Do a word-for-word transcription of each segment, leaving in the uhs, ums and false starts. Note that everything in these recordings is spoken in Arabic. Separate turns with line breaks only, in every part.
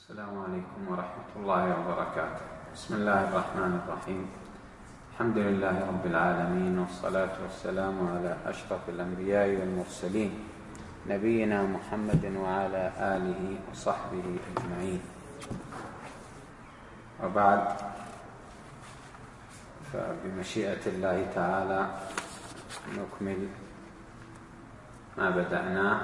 السلام عليكم ورحمة الله وبركاته. بسم الله الرحمن الرحيم. الحمد لله رب العالمين، والصلاة والسلام على أشرف الأنبياء والمرسلين نبينا محمد وعلى آله وصحبه أجمعين، وبعد، فبمشيئة الله تعالى نكمل ما بدأناه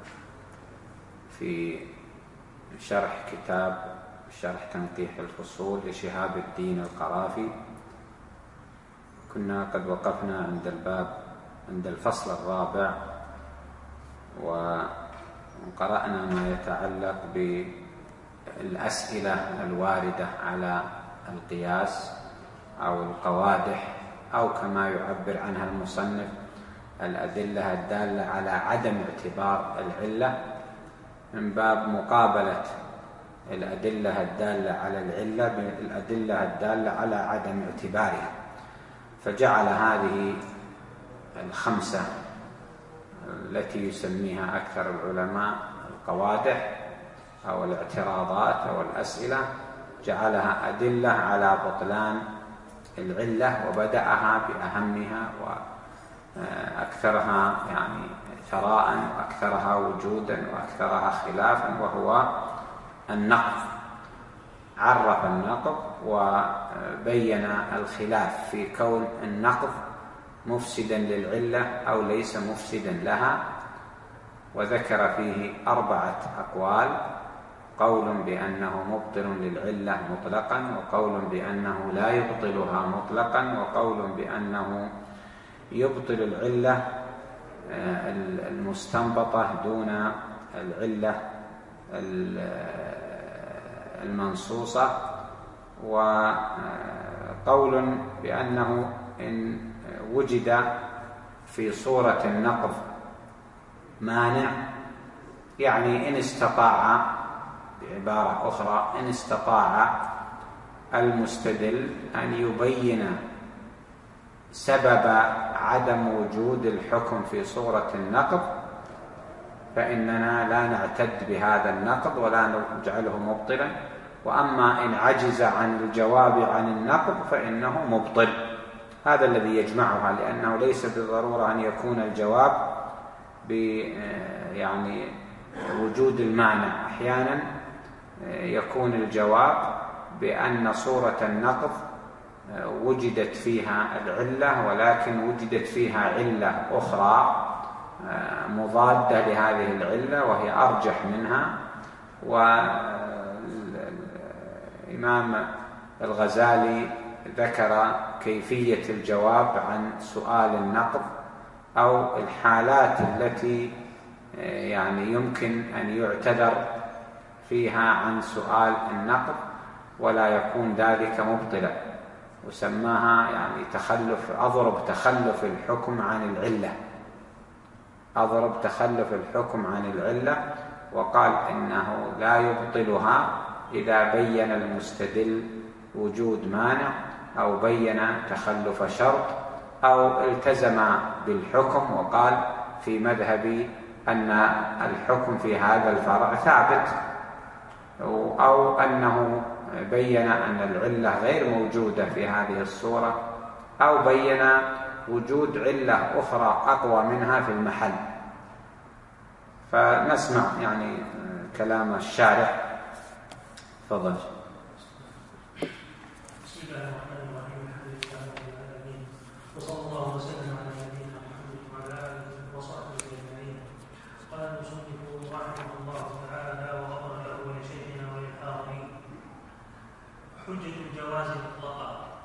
في شرح كتاب شرح تنقيح الفصول لشهاب الدين القرافي. كنا قد وقفنا عند الباب عند الفصل الرابع، وقرأنا ما يتعلق بالأسئلة الواردة على القياس أو القوادح، أو كما يعبر عنها المصنف الأدلة الدالة على عدم اعتبار العلة، من باب مقابلة الأدلة الدالة على العلة بالأدلة الدالة على عدم اعتبارها، فجعل هذه الخمسة التي يسميها أكثر العلماء القوادح أو الاعتراضات أو الأسئلة، جعلها أدلة على بطلان العلة، وبدأها بأهمها وأكثرها يعني ثراء وأكثرها وجودا وأكثرها خلافا، وهو النقض. عرف النقض وبين الخلاف في كون النقض مفسدا للعلة أو ليس مفسدا لها، وذكر فيه أربعة أقوال: قول بأنه مبطل للعلة مطلقا، وقول بأنه لا يبطلها مطلقا، وقول بأنه يبطل العلة المستنبطة دون العلة المنصوصة، وقول بأنه إن وجد في صورة النقض مانع، يعني إن استطاع، بعبارة أخرى، إن استطاع المستدل أن يبين سبب عدم وجود الحكم في صورة النقض، فإننا لا نعتد بهذا النقض ولا نجعله مبطلا. وأما إن عجز عن الجواب عن النقض فإنه مبطل. هذا الذي يجمعها، لأنه ليس بالضرورة أن يكون الجواب ب يعني وجود المانع. أحيانا يكون الجواب بأن صورة النقض وجدت فيها العلة، ولكن وجدت فيها علة أخرى مضادة لهذه العلة وهي أرجح منها. والإمام الغزالي ذكر كيفية الجواب عن سؤال النقض، أو الحالات التي يعني يمكن أن يعتذر فيها عن سؤال النقض ولا يكون ذلك مبطلا، وسماها يعني تخلف أضرب تخلف الحكم عن العلة أضرب تخلف الحكم عن العلة وقال إنه لا يبطلها إذا بين المستدل وجود مانع، أو بين تخلف شرط، أو التزم بالحكم وقال في مذهبي أن الحكم في هذا الفرع ثابت، أو أنه بين أن العلة غير موجودة في هذه الصورة، أو بين وجود علة أخرى أقوى منها في المحل. فنسمع يعني كلام الشارح. تفضل.
بسم الله الرحمن الرحيم. الحمد لله رب العالمين، وصلى الله وسلم على نبينا محمد وعلى آله وصحبه أجمعين. قال المصنف رحمه الله تعالى وغفر له ولشيخنا وللحاضرين: حجة الجواز مطلقا.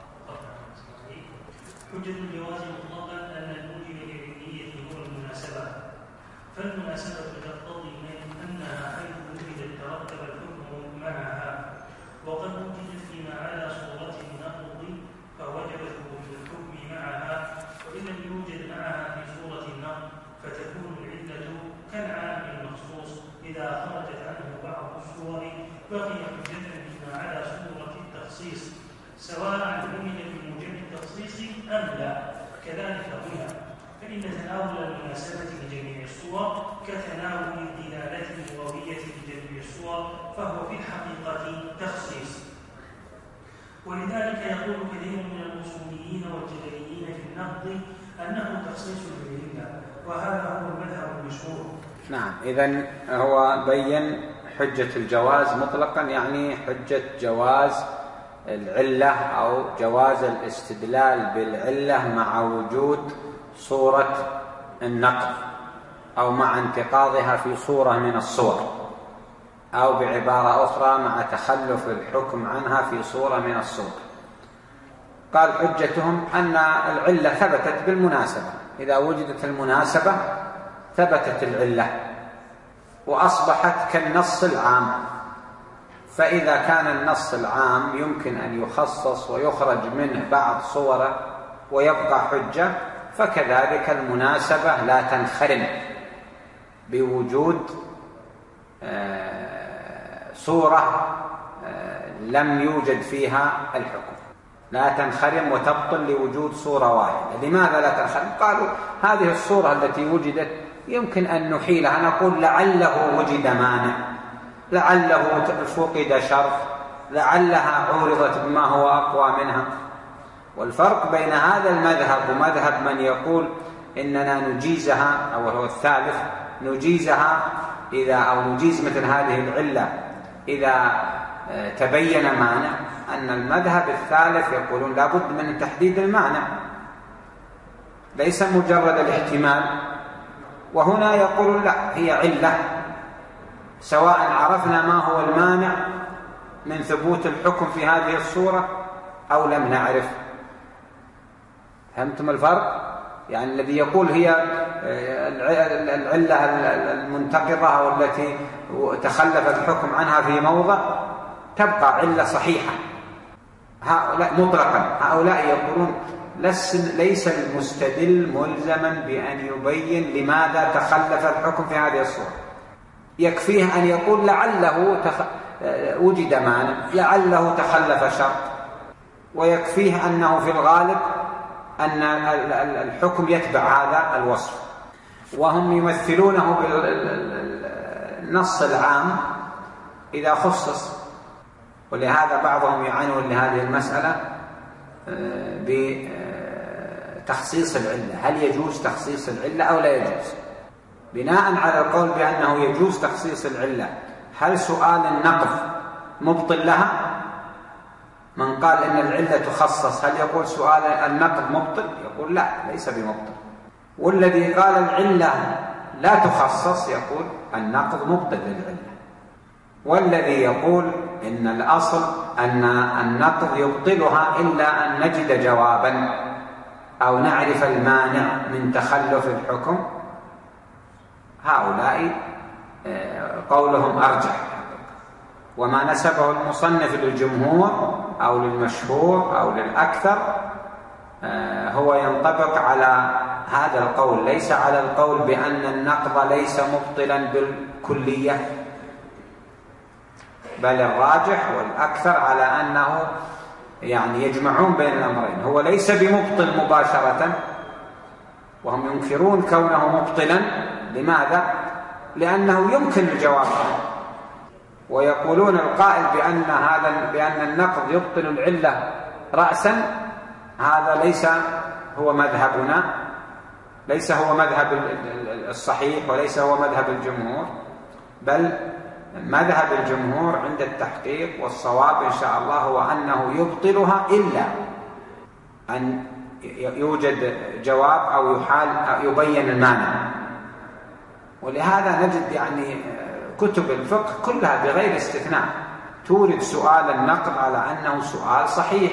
حجة الجواز مطلقا أن الموجب للعلية هو المناسبة، فالمناسبة تقتضي أنها حيث وجدت ترتب الحكم معها، وقد وجدت فيما على صورة النقض فوجب ثبوت الحكم معها، وإن لم يوجد معها في صورة النقض فتكون العلة كالعام المخصوص إذا خرجت عنه بعض الصور بقي حجة فيما على صورة التخصيص، سواء عمل بموجب التخصيص أم لا. كذلك هنا فإن تناول المناسبة لجميع الصور كتناول الدلالة اللغوية لجميع الصور، فهو في الحقيقة تخصيص. ولذلك يقول كثير من الأصوليين والجدليين في النقد أنه تخصيص للعلة، وهذا هو المذهب المشهور.
نعم، إذن هو بين حجة الجواز مطلقا، يعني حجة جواز العلة أو جواز الاستدلال بالعلة مع وجود صورة النقض أو مع انتقاضها في صورة من الصور، أو بعبارة أخرى مع تخلف الحكم عنها في صورة من الصور. قال حجتهم أن العلة ثبتت بالمناسبة، إذا وجدت المناسبة ثبتت العلة وأصبحت كالنص العام. فإذا كان النص العام يمكن أن يخصص ويخرج منه بعض صوره ويبقى حجة، فكذلك المناسبة لا تنخرم بوجود صورة لم يوجد فيها الحكم، لا تنخرم وتبطل لوجود صورة واحدة. لماذا لا تنخرم؟ قالوا هذه الصورة التي وجدت يمكن أن نحيلها، نقول لعله وجد مانع، لعله فقد شرط، لعلها عورضت بما هو أقوى منها. والفرق بين هذا المذهب ومذهب من يقول إننا نجيزها، أو هو الثالث، نجيزها إذا أو نجيز مثل هذه العلة إذا تبين مانع، أن المذهب الثالث يقولون لابد من تحديد المانع ليس مجرد الاحتمال. وهنا يقولون لا، هي علة سواء عرفنا ما هو المانع من ثبوت الحكم في هذه الصورة أو لم نعرف. فهمتم الفرق؟ يعني الذي يقول هي العلة المنتقضة أو التي تخلف الحكم عنها في موضع تبقى علة صحيحة، هؤلاء مطلقا. هؤلاء يقولون ليس المستدل ملزما بأن يبين لماذا تخلف الحكم في هذه الصورة، يكفيه أن يقول لعله تخ... وجد مانع، لعله تخلف شرط، ويكفيه أنه في الغالب أن الحكم يتبع هذا الوصف. وهم يمثلونه بالنص العام إذا خصص. ولهذا بعضهم يعنون لهذه المسألة بتخصيص العلة، هل يجوز تخصيص العلة أو لا يجوز؟ بناء على القول بأنه يجوز تخصيص العلة، هل سؤال النقض مبطل لها؟ من قال إن العلة تخصص هل يقول سؤال النقض مبطل؟ يقول لا، ليس بمبطل. والذي قال العلة لا تخصص يقول النقض مبطل للعلة. والذي يقول إن الأصل أن النقض يبطلها إلا أن نجد جوابا أو نعرف المانع من تخلف الحكم، هؤلاء قولهم أرجح. وما نسبه المصنف للجمهور أو للمشهور أو للأكثر هو ينطبق على هذا القول، ليس على القول بأن النقض ليس مبطلا بالكلية، بل الراجح والأكثر على أنه يعني يجمعون بين الأمرين، هو ليس بمبطل مباشرة، وهم ينكرون كونه مبطلا. لماذا؟ لأنه يمكن الجواب، ويقولون القائل بأن هذا بأن النقض يبطل العلة رأسا، هذا ليس هو مذهبنا، ليس هو مذهب الصحيح، وليس هو مذهب الجمهور، بل مذهب الجمهور عند التحقيق والصواب إن شاء الله هو أنه يبطلها إلا أن يوجد جواب أو يحال أو يبين المانع. ولهذا نجد يعني كتب الفقه كلها بغير استثناء تورد سؤال النقض على أنه سؤال صحيح.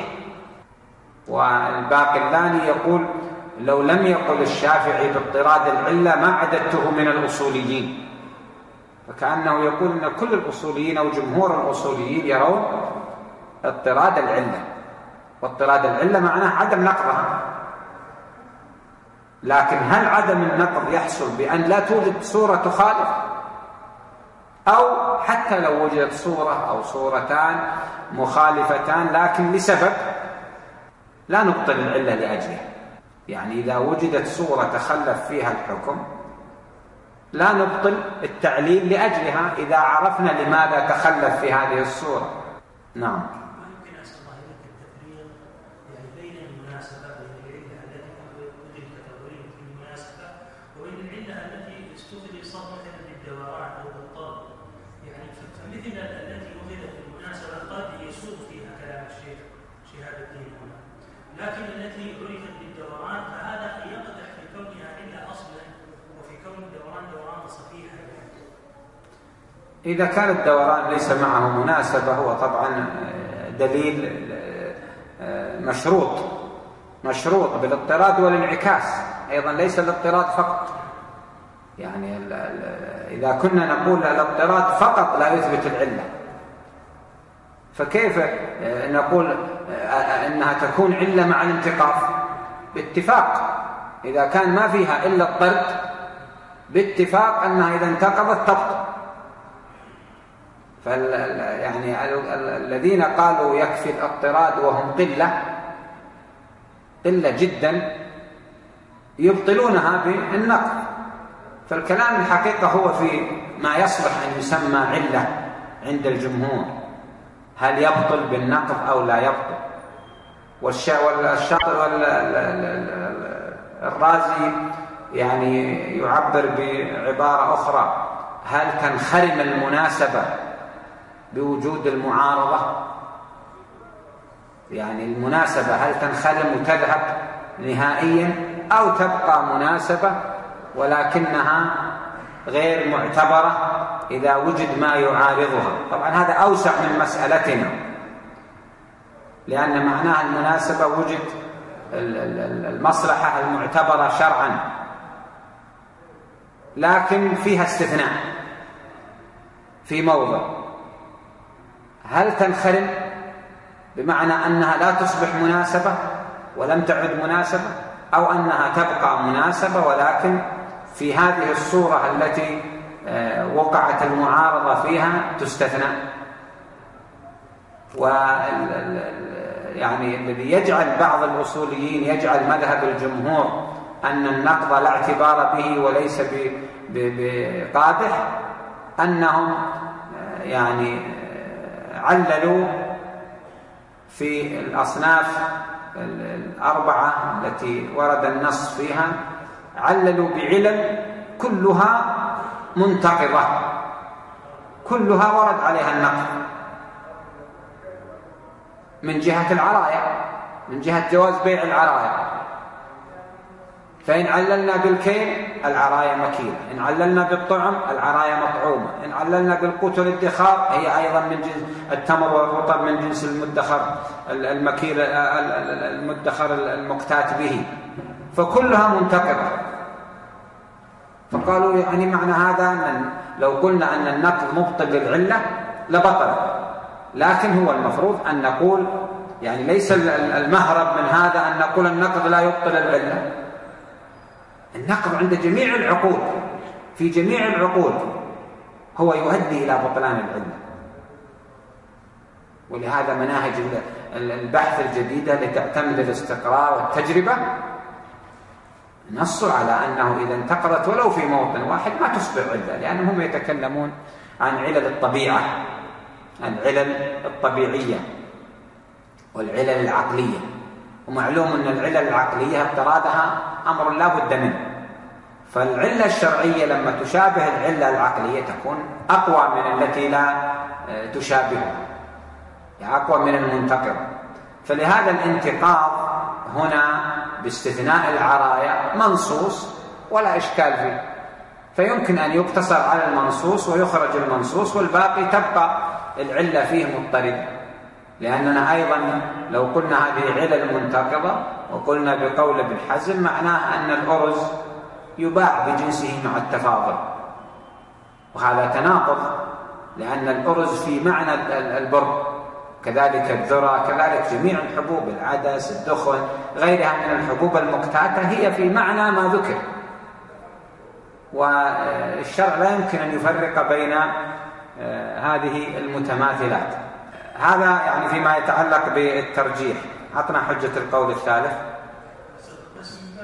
والباقلاني يقول لو لم يقل الشافعي باضطراد العلة ما عددته من الأصوليين، فكأنه يقول أن كل الأصوليين أو جمهور الأصوليين يرون اضطراد العلة، واضطراد العلة معناه عدم نقضها. لكن هل عدم النقض يحصل بأن لا توجد صورة تخالف، أو حتى لو وجدت صورة أو صورتان مخالفتان لكن لسبب لا نبطل العلة لأجلها؟ يعني إذا وجدت صورة تخلف فيها الحكم لا نبطل التعليل لأجلها إذا عرفنا لماذا تخلف في هذه الصورة. نعم.
ممكن أسأل الله لك التفريق يعني بين المناسبة بين العلة التي وجد كتوريد في المناسبة وبين العلة التي استخلصت مثلا للدوران أو للطلب، يعني فمثل التي وجدت في المناسبة قد يسوق فيها كلام الشيخ شهاب الدين هنا، لكن التي عرفت بالدوران فهذا يقدح في كونها علة أصلا وفي كون الدوران دوران صحيحة.
إذا كان الدوران ليس معه مناسبة هو طبعا دليل مشروط مشروط بالاضطراد والانعكاس أيضا، ليس الاضطراد فقط. يعني إذا كنا نقول الاضطراد فقط لا يثبت العلة، فكيف نقول أنها تكون علة مع الانتقاف؟ باتفاق إذا كان ما فيها إلا الطرد باتفاق أنها إذا انتقضت تبطل. فال يعني الذين قالوا يكفي الاضطراد وهم قلة قلة جدا يبطلونها بالنقض. فالكلام الحقيقة هو في ما يصلح أن يسمى علة عند الجمهور، هل يبطل بالنقض أو لا يبطل. والشاطر والرازي يعني يعبر بعبارة أخرى، هل تنخرم المناسبة بوجود المعارضة؟ يعني المناسبة هل تنخرم وتذهب نهائيا أو تبقى مناسبة ولكنها غير معتبرة إذا وجد ما يعارضها؟ طبعا هذا أوسع من مسألتنا، لأن معناها المناسبة وجد المصلحة المعتبرة شرعا، لكن فيها استثناء في موضع. هل تنخرم بمعنى أنها لا تصبح مناسبة ولم تعد مناسبة، أو أنها تبقى مناسبة ولكن في هذه الصورة التي وقعت المعارضة فيها تستثنى؟ يعني الذي يجعل بعض الأصوليين يجعل مذهب الجمهور أن النقض لا اعتبار به وليس بقادح أنهم يعني عللوا في الأصناف الأربعة التي ورد النص فيها، عللوا بعلل كلها منتقضة، كلها ورد عليها النقض من جهة العرايا، من جهة جواز بيع العرايا. فإن عللنا بالكيل العرايا مكيلة، إن عللنا بالطعم العرايا مطعومة، إن عللنا بالقوت والادخار هي أيضا من جنس التمر والرطب من جنس المدخر المكيل المدخر المقتات به، فكلها منتقضة. فقالوا يعني معنى هذا أن لو قلنا أن النقض مبطل للعلة لبطل، لكن هو المفروض أن نقول يعني ليس المهرب من هذا أن نقول النقض لا يبطل العلة. النقض عند جميع العقود في جميع العقود هو يؤدي إلى بطلان العلة، ولهذا مناهج البحث الجديدة لتعتمد الاستقراء والتجربة نصوا على أنه إذا انتقضت ولو في موطن واحد ما تصبح علة، لأنهم يتكلمون عن علل الطبيعة، العلل الطبيعية والعلل العقلية. ومعلوم أن العلل العقلية اضطرادها أمر لا بد منه، فالعلة الشرعية لما تشابه العلة العقلية تكون أقوى من التي لا تشابهها، أقوى من المنتقض. فلهذا الانتقاض هنا باستثناء العرايا منصوص ولا إشكال فيه، فيمكن أن يقتصر على المنصوص ويخرج المنصوص والباقي تبقى العلة فيه مضطرد. لأننا أيضا لو قلنا هذه علل منتقضة وقلنا بقول ابن حزم معناه أن الأرز يباع بجنسه مع التفاضل، وهذا تناقض، لأن الأرز في معنى البر، كذلك الذرة، كذلك جميع الحبوب، العدس، الدخن، غيرها من الحبوب المقتاتة هي في معنى ما ذكر. والشرع لا يمكن أن يفرق بين هذه المتماثلات. هذا يعني فيما يتعلق بالترجيح. أعطنا حجة القول الثالث.
بس من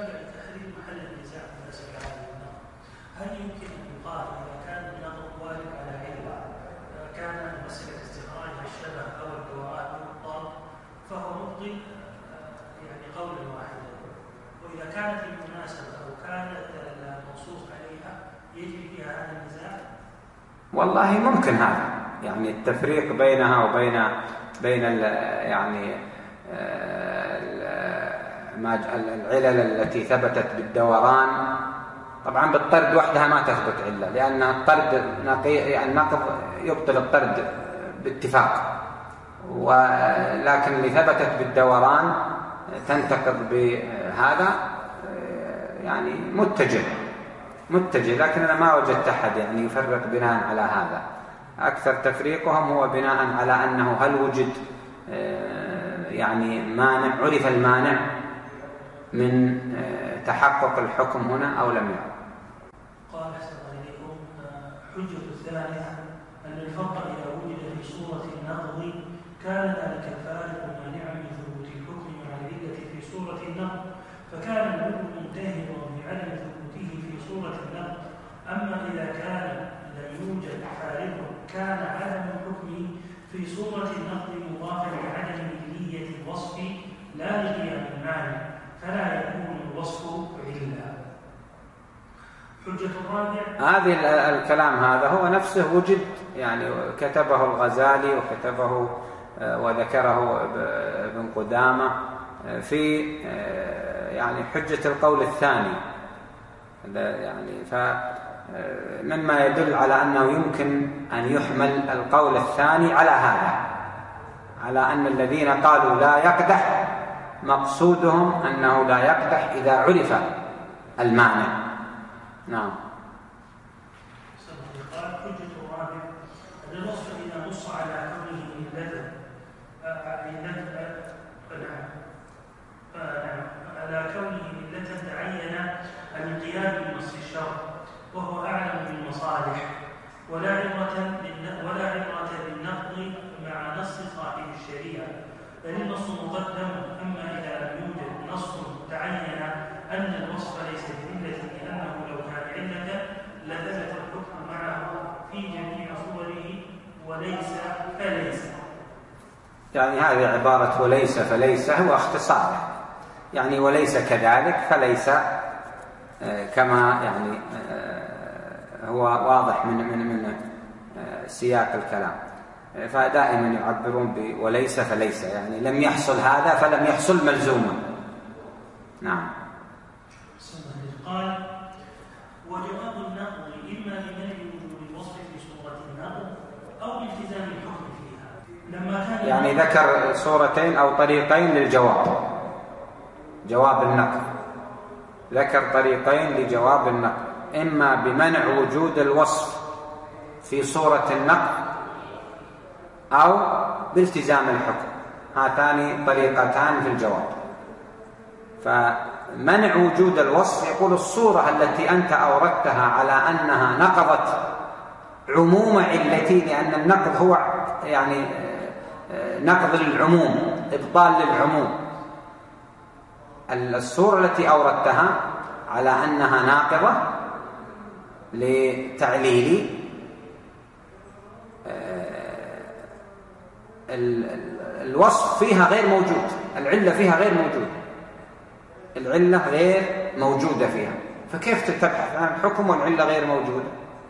والله ممكن هذا، يعني التفريق بينها وبين بين ال يعني العلل التي ثبتت بالدوران. طبعا بالطرد وحدها ما تثبت علة، لأن الطرد النقض يبطل الطرد باتفاق، ولكن اللي ثبتت بالدوران تنتقض بهذا يعني متجه متجه لكن أنا ما وجدت أحد يعني يفرق بناء على هذا. أكثر تفريقهم هو بناء على أنه هل وجد يعني مانع، عرف المانع من تحقق الحكم هنا أو لم يعرف.
قال أحسن إليكم حجة الثانية أن الفرق إذا وجد في صورة النقض كان ذلك الفارق مانعا من ثبوت الحكم مع العلة في صورة النقض، فكان الحكم منتهضا بعدم ثبوته في صورة النقض. أما إذا كان لم يوجد فارق كان عدم الحكم في صورة النقض مضافا لعدم علية الوصف لا لقيام المانع، فلا يكون الوصف علة. حجة الرابع
هذه الكلام هذا هو نفسه وجد، يعني كتبه الغزالي وكتبه وذكره ابن قدامة في يعني حجة القول الثاني، يعني فمما يدل على أنه يمكن أن يحمل القول الثاني على هذا، على أن الذين قالوا لا يقدح مقصودهم أنه لا يقدح إذا عرف المعنى. نعم.
قال حجة الرابع أن الوصف إذا نص على كونه علة على كونه علة تعين الانقياد بنص الشرع وهو أعلم بالمصالح، ولا عبرة ولا عبرة بالنقض مع نص صاحب الشريعة، بل النص مقدم. أما إذا لم يوجد نص تعين أن الوصف ليس بعلة لأنه لو كان علة لثبت الحكم معه في جميع صوره وليس فليس.
يعني هذه عبارة وليس فليس هو اختصار، يعني وليس كذلك فليس كما يعني هو واضح من من من سياق الكلام، فدائما يعبرون بوليس فليس، يعني لم يحصل هذا فلم يحصل ملزوما. نعم.
قال وجواب النقض إما لمنع وجود الوصف في صورة النقض أو بالتزام الحكم فيها. لما كان
يعني ذكر صورتين أو طريقين للجواب، جواب النقض ذكر طريقين لجواب النقض، إما بمنع وجود الوصف في صورة النقض أو بالتزام الحكم، هاتان طريقتان في الجواب. فمنع وجود الوصف يقول الصورة التي أنت أوردتها على أنها نقضت عموم علتي، لأن النقض هو يعني نقض للعموم، إبطال للعموم. الصورة التي أوردتها على أنها ناقضة لتعليل الوصف فيها غير موجود، العلة فيها غير موجودة، العلة غير موجودة فيها، فكيف تبحث عن الحكم والعلة غير موجودة؟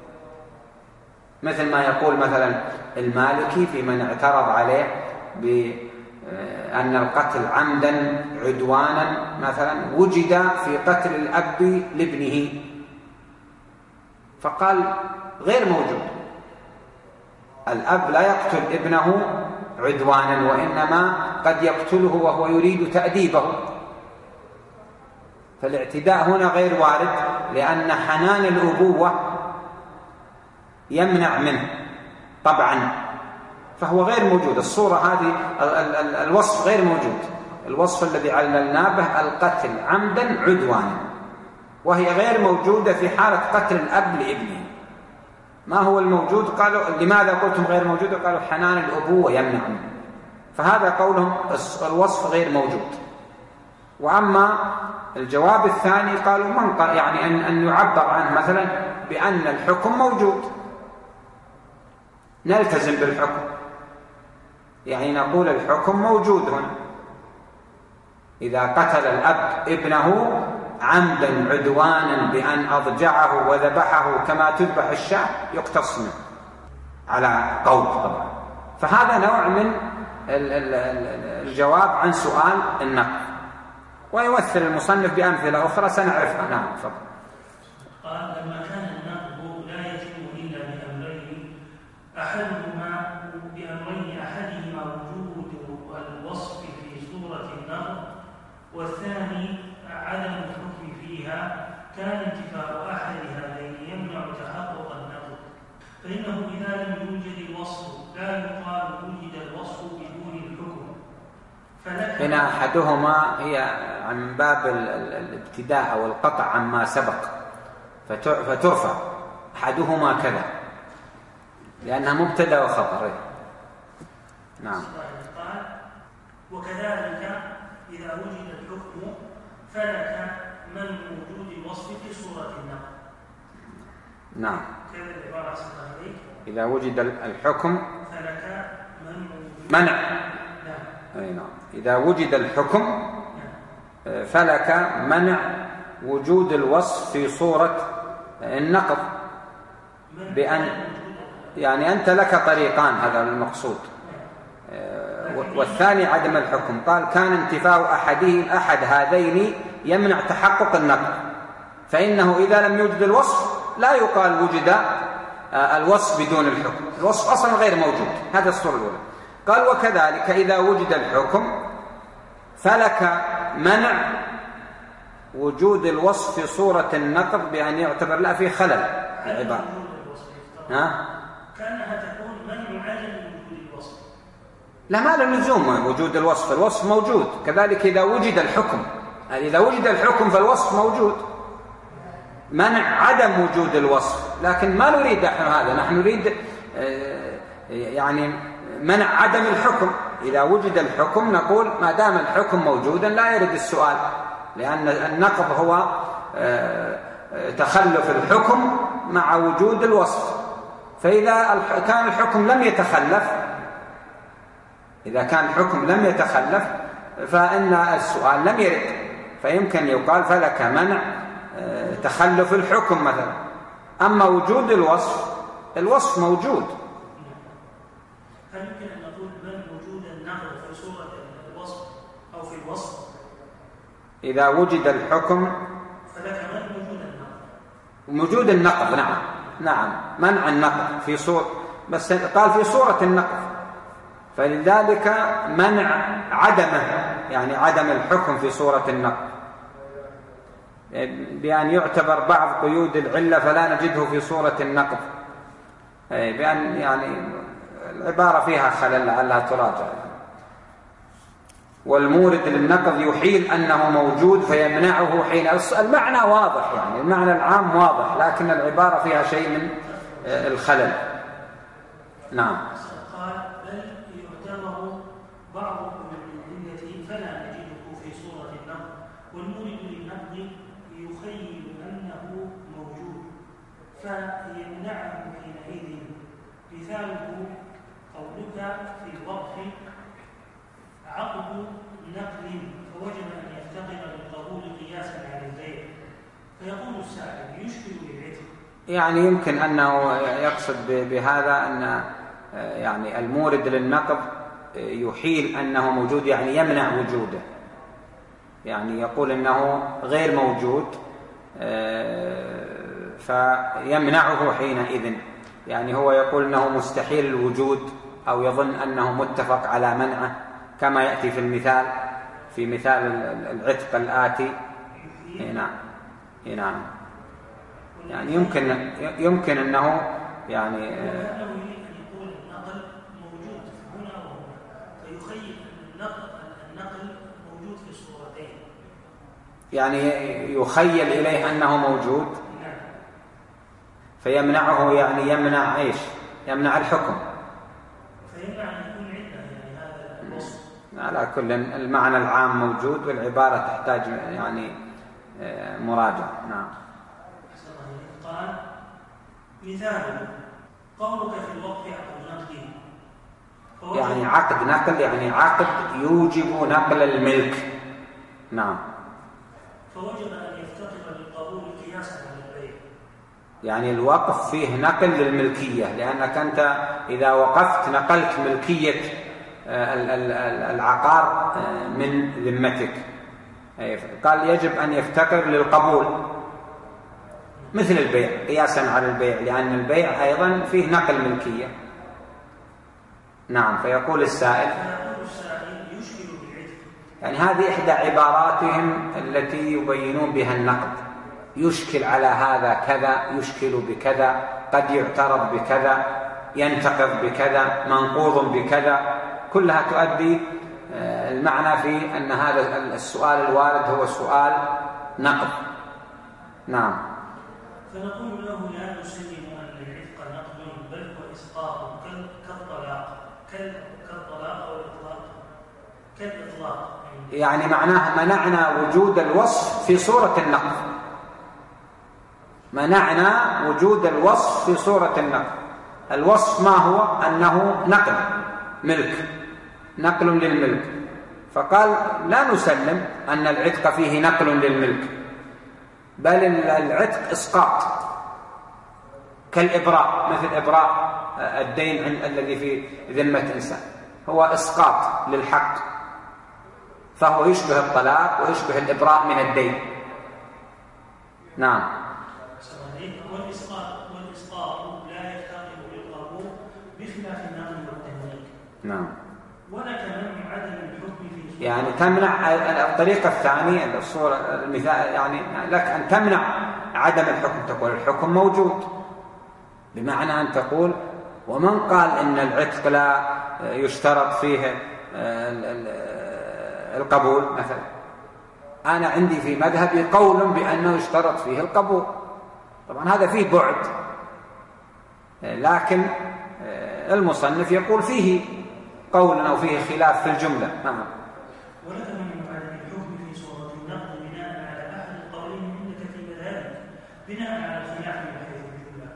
مثل ما يقول مثلا المالكي في من اعترض عليه بأن القتل عمدا عدوانا مثلا وجد في قتل الأب لابنه، فقال غير موجود، الأب لا يقتل ابنه عدوانا وإنما قد يقتله وهو يريد تأديبه، فالاعتداء هنا غير وارد لأن حنان الأبوة يمنع منه طبعا، فهو غير موجود. الصورة هذه الوصف غير موجود، الوصف الذي عللنا به القتل عمدا عدوانا، وهي غير موجودة في حالة قتل الأب لابنه. ما هو الموجود؟ قالوا لماذا قلتم غير موجود؟ قالوا حنان الأبوة يمنع منه، فهذا قولهم الوصف غير موجود. وأما الجواب الثاني قالوا من قال يعني أن, أن يعبر عنه مثلا بأن الحكم موجود، نلتزم بالحكم، يعني نقول الحكم موجود هنا، إذا قتل الأب ابنه عمدا عدوانا بأن أضجعه وذبحه كما تذبح الشاة يقتص منه، على قول طبعا. فهذا نوع من الجواب عن سؤال النقل. ويمثل المصنف بأمثلة أخرى سنعرفها. نعم تفضل.
قال لما كان النقل لا يتم إلا بأمرين أحدهما بأمرين أحدهما وجود الوصف في صورة النقل والثاني عدم الحكم فيها، كان انتفاء أحد هذين يمنع تحقق النقل، فإنه إذا لم يوجد الوصف لا يقال وجد الوصف بدون الحكم.
هنا أحدهما هي عن باب الابتداء أو القطع عما سبق، فترفع أحدهما كذا لأنها مبتدأ وخبر. نعم.
قال وكذلك إذا وجد الحكم فلك من وجود الوصف في صورة النقل.
نعم.
كذا العبارة صحيح.
إذا وجد الحكم
فلك من
منع. أي نعم. إذا وجد الحكم فلك منع وجود الوصف في صورة النقض، بأن يعني أنت لك طريقان، هذا المقصود. والثاني عدم الحكم. قال كان انتفاء أحده أحد هذين يمنع تحقق النقض، فإنه إذا لم يوجد الوصف لا يقال وجد الوصف بدون الحكم، الوصف أصلا غير موجود. هذا الصورة الأولى. قال وكذلك إذا وجد الحكم فلك منع وجود الوصف في صورة النقض بأن يعتبر لا في خلل العبارة. ها؟
كأنها تكون منع عدم وجود الوصف.
لا، ما له لزوم وجود الوصف، الوصف موجود. كذلك إذا وجد الحكم، إذا وجد الحكم فالوصف موجود. منع عدم وجود الوصف، لكن ما نريد نحن هذا، نحن نريد يعني منع عدم الحكم. إذا وجد الحكم نقول ما دام الحكم موجودا لا يرد السؤال، لأن النقض هو تخلف الحكم مع وجود الوصف. فإذا كان الحكم لم يتخلف إذا كان الحكم لم يتخلف فإن السؤال لم يرد، فيمكن يقال فلك منع تخلف الحكم مثلا. أما وجود الوصف، الوصف موجود.
هل يمكن أن نقول من وجود النقض في صورة الوصف أو في الوصف؟
إذا وجد الحكم
فلك من وجود النقض.
وجود النقض. نعم نعم منع النقض في صورة، بس قال في صورة النقض، فلذلك منع عدمه، يعني عدم الحكم في صورة النقض، بأن يعتبر بعض قيود العلة فلا نجده في صورة النقض، بأن يعني العبارة فيها خلل لعلها تراجع. والمورد للنقض يحيل أنه موجود فيمنعه حين. المعنى واضح، يعني المعنى العام واضح، لكن العبارة فيها شيء من الخلل. نعم.
قال بل يعتبر بعض العلة فلا نجده في صورة النقض، والمورد للنقض يخيل أنه موجود فيمنعه حينئذ. مثاله قولك في الوقف عقد نقل فوجب أن يفتقر للقبول قياسا على البيع، فيقول السائل يشكل للعتق.
يعني يمكن أنه يقصد بهذا أن يعني المورد للنقض يحيل أنه موجود، يعني يمنع وجوده، يعني يقول أنه غير موجود فيمنعه حينئذ. يعني هو يقول أنه مستحيل الوجود أو يظن أنه متفق على منعه، كما يأتي في المثال في مثال العتق الآتي. نعم نعم. يعني يمكن يمكن أنه يعني
أنه يريد أن يقول النقل موجود هنا وهنا، فيخيل أن النقل النقل موجود في الصورتين،
يعني يخيل إليه أنه موجود فيمنعه، يعني يمنع إيش؟ يمنع الحكم،
فيمنع أن يكون عندنا يعني هذا الوصف.
على كل المعنى العام موجود، والعبارة تحتاج يعني مراجعة. نعم.
قال مثال قولك في الوقف عقد نقل،
يعني عقد نقل يعني عقد يوجب نقل الملك. نعم.
فوجب أن يفتقر للقبول قياسا على البيع.
يعني الوقف فيه نقل للملكية، لأنك أنت إذا وقفت نقلت ملكية العقار من ذمتك. قال يجب أن يفتقر للقبول مثل البيع، قياسا على البيع، لأن البيع أيضا فيه نقل ملكية. نعم. فيقول السائل يعني هذه إحدى عباراتهم التي يبينون بها النقد، يشكل على هذا كذا، يشكل بكذا، قد يعترض بكذا، ينتقض بكذا، منقوض بكذا، كلها تؤدي المعنى في أن هذا السؤال الوارد هو سؤال نقد. نعم.
فنقول له لا نسلم أن العتق نقد بل هو إسقاط كالطلاق كالطلاق والإطلاق كالإطلاق،
يعني معناها منعنا وجود الوصف في صورة النقد، منعنا وجود الوصف في صورة النقد. الوصف ما هو؟ أنه نقل ملك، نقل للملك. فقال لا نسلم أن العتق فيه نقل للملك، بل العتق إسقاط كالإبراء، مثل إبراء الدين الذي في ذمة إنسان، هو إسقاط للحق، فهو يشبه الطلاق ويشبه الإبراء من الدين. نعم.
والإسقاط والإسقاط لا يفتقر للقبول بخلاف النقل والتمليك.
نعم.
ولا تمنع عدم الحكم في
يعني تمنع الطريقة الثانية، الصورة المثال، يعني لك أن تمنع عدم الحكم، تقول الحكم موجود، بمعنى أن تقول ومن قال إن العتق لا يشترط فيه القبول مثلا، أنا عندي في مذهبي قول بأنه يشترط فيه القبول، طبعا هذا فيه بعد، لكن المصنف يقول فيه قول أو فيه خلاف في الجملة. نعم.
ولا تمنع عدم الحكم في صورة النقد بناء على أحد القولين عندك في مذهبك بناء على الخلاف من حيث الجملة.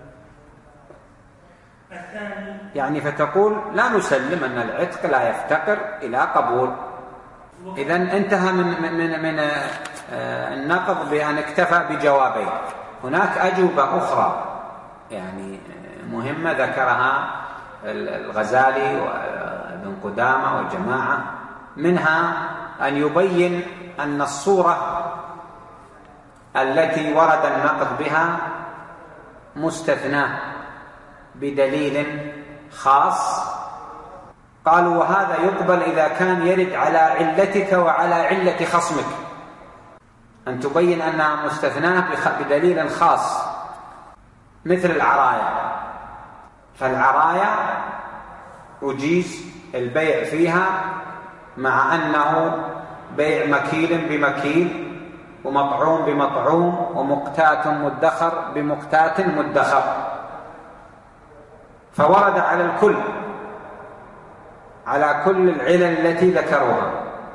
الثاني
يعني فتقول لا نسلم أن العتق لا يفتقر إلى قبول. إذن انتهى من من من النقض بأن اكتفى بجوابين. هناك أجوبة أخرى يعني مهمة ذكرها الغزالي وابن قدامة والجماعة، منها أن يبين أن الصورة التي ورد النقض بها مستثنى بدليل خاص. قالوا وهذا يقبل إذا كان يرد على علتك وعلى علة خصمك، أن تبين أنها مستثناة بدليل خاص، مثل العرايا. فالعرايا أجيز البيع فيها مع أنه بيع مكيل بمكيل ومطعوم بمطعوم ومقتات مدخر بمقتات مدخر، فورد على الكل، على كل العلل التي ذكروها،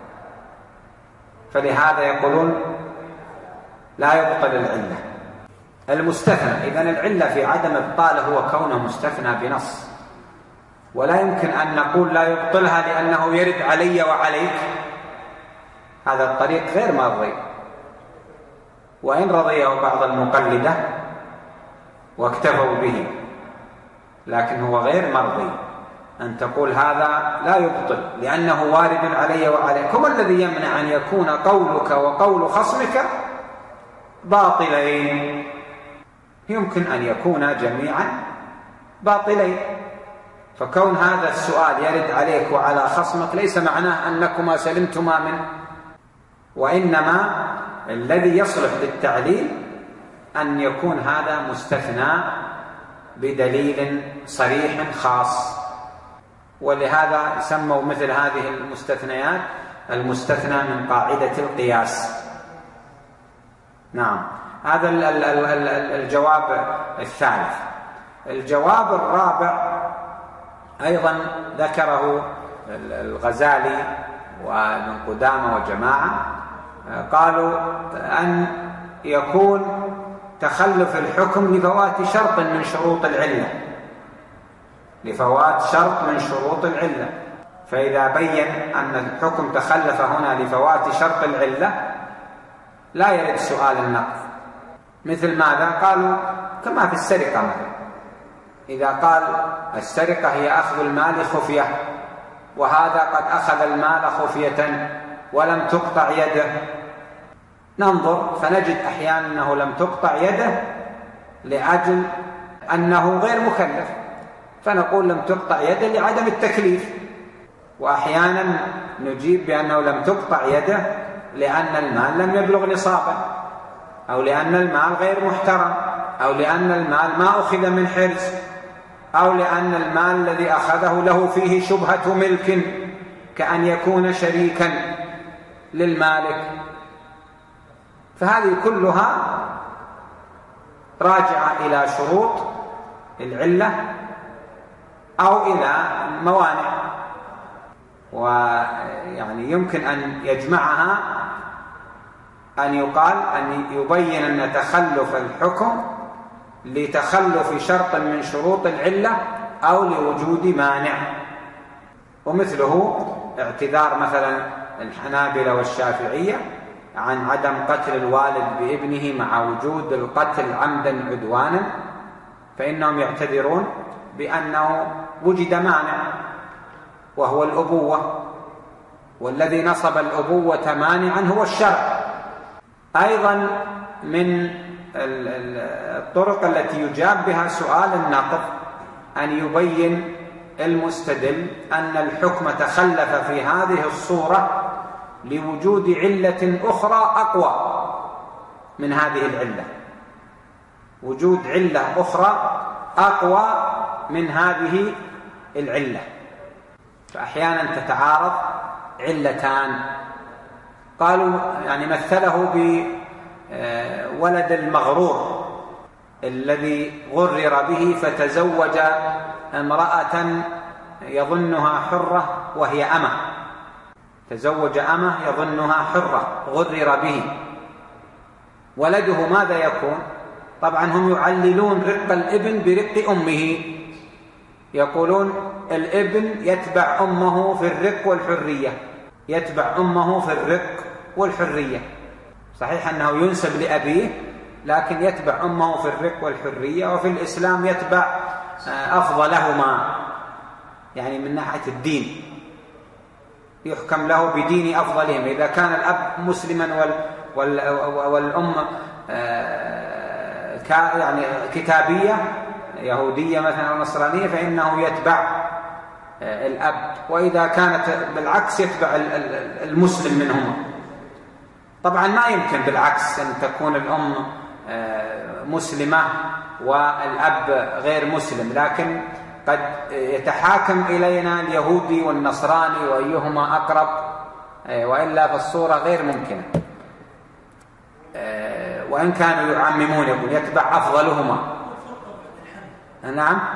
فلهذا يقولون لا يبطل العلة المستثنى. إذن العلة في عدم إبطاله هو كونه مستثنى بنص، ولا يمكن أن نقول لا يبطلها لأنه يرد علي وعليك، هذا الطريق غير مرضي، وإن رضيه بعض المقلدة واكتفوا به، لكن هو غير مرضي أن تقول هذا لا يبطل لأنه وارد علي وعليك. هو الذي يمنع أن يكون قولك وقول خصمك باطلين، يمكن أن يكون جميعا باطلين. فكون هذا السؤال يرد عليك وعلى خصمك ليس معناه أنكما سلمتما منه، وإنما الذي يصلح للتعليل أن يكون هذا مستثنى بدليل صريح خاص. ولهذا سموا مثل هذه المستثنيات المستثنى من قاعدة القياس. نعم. هذا الجواب الثالث. الجواب الرابع أيضا ذكره الغزالي وابن قدامة وجماعة، قالوا أن يكون تخلف الحكم لفوات شرط من شروط العلة، لفوات شرط من شروط العلة. فإذا بين أن الحكم تخلف هنا لفوات شرط العلة لا يرد سؤال النقض. مثل ماذا؟ قالوا كما في السرقة مثلا، إذا قال السرقة هي أخذ المال خفية وهذا قد أخذ المال خفية ولم تقطع يده، ننظر فنجد أحيانا أنه لم تقطع يده لأجل أنه غير مكلف، فنقول لم تقطع يده لعدم التكليف، وأحيانا نجيب بأنه لم تقطع يده لأن المال لم يبلغ نصابا، أو لأن المال غير محترم، أو لأن المال ما أخذ من حرز، أو لأن المال الذي أخذه له فيه شبهة ملك كأن يكون شريكا للمالك. فهذه كلها راجعة إلى شروط العلة أو إلى موانع، ويعني يمكن أن يجمعها أن يقال أن يبين أن تخلف الحكم لتخلف شرط من شروط العلة أو لوجود مانع، ومثله اعتذار مثلا الحنابلة والشافعية عن عدم قتل الوالد بابنه مع وجود القتل عمدا عدوانا، فإنهم يعتذرون بأنه وجد مانع وهو الأبوة، والذي نصب الأبوة مانعا هو الشرع. أيضا من الطرق التي يجاب بها سؤال النقض أن يبين المستدل أن الحكم تخلف في هذه الصورة لوجود علة أخرى أقوى من هذه العلة، وجود علة أخرى أقوى من هذه العلة. فأحيانا تتعارض علتان، قالوا يعني مثله بولد المغرور الذي غرر به فتزوج امرأة يظنها حرة وهي أمة، تزوج أمة يظنها حرة غرر به، ولده ماذا يكون؟ طبعا هم يعللون رق الابن برق أمه، يقولون الابن يتبع أمه في الرق والحرية، يتبع أمه في الرق والحرية، صحيح أنه ينسب لأبيه لكن يتبع أمه في الرق والحرية، وفي الإسلام يتبع أفضلهما، يعني من ناحية الدين يحكم له بدين أفضلهم. إذا كان الأب مسلما وال وال والأم يعني كتابية يهودية مثلا أو نصرانية فإنه يتبع الأب، وإذا كانت بالعكس يتبع المسلم منهما. طبعا ما يمكن بالعكس أن تكون الأم مسلمة والأب غير مسلم، لكن قد يتحاكم إلينا اليهودي والنصراني وأيهما أقرب، وإلا فالصورة غير ممكنة، وإن كانوا يعممون يقول يتبع أفضلهما. نعم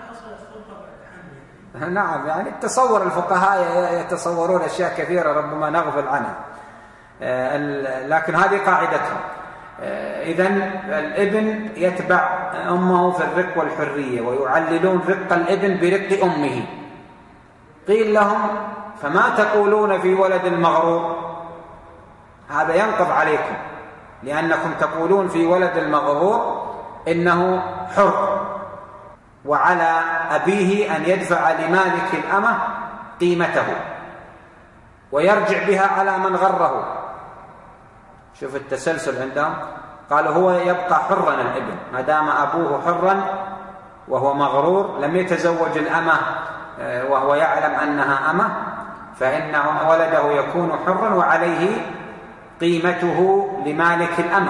نعم، يعني تصور الفقهاء يتصورون أشياء كثيرة ربما نغفل عنها، لكن هذه قاعدتهم. إذن الابن يتبع أمه في الرق والحرية، ويعللون رق الابن برق أمه. قيل لهم فما تقولون في ولد المغرور؟ هذا ينقض عليكم، لأنكم تقولون في ولد المغرور إنه حر، وعلى أبيه أن يدفع لمالك الأمة قيمته ويرجع بها على من غره. شوف التسلسل عندهم، قالوا هو يبقى حرا الابن ما دام أبوه حرا وهو مغرور لم يتزوج الأمة وهو يعلم أنها أمة، فإن ولده يكون حرا وعليه قيمته لمالك الأمة،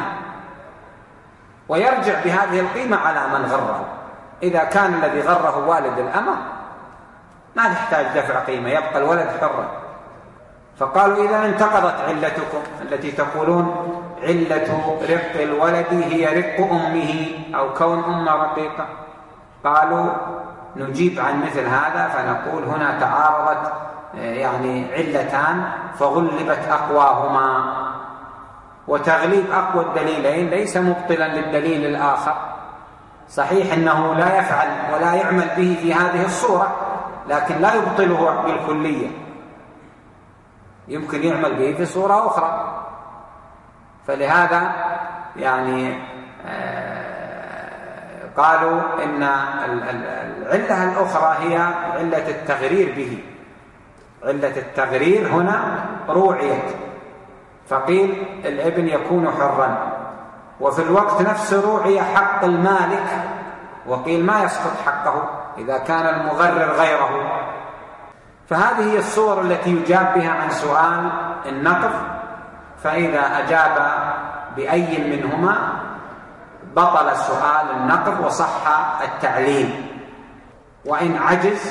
ويرجع بهذه القيمة على من غره. إذا كان الذي غره والد الأمة ما تحتاج دفع قيمة، يبقى الولد حرا. فقالوا إذا انتقضت علتكم التي تقولون علة رق الولد هي رق أمه أو كون أمه رقيقة، قالوا نجيب عن مثل هذا فنقول هنا تعارضت يعني علتان فغلبت أقواهما، وتغليب أقوى الدليلين ليس مبطلا للدليل الآخر. صحيح أنه لا يفعل ولا يعمل به في هذه الصورة، لكن لا يبطله بالكلية، يمكن يعمل به في صورة أخرى. فلهذا يعني قالوا إن العلة الأخرى هي علة التغرير به. علة التغرير هنا روعيت، فقيل الابن يكون حرا، وفي الوقت نفسه روعي حق المالك، وقيل ما يسقط حقه إذا كان المغرر غيره. فهذه هي الصور التي يجاب بها عن سؤال النقض، فإذا أجاب بأي منهما بطل سؤال النقض وصح التعليل. وإن عجز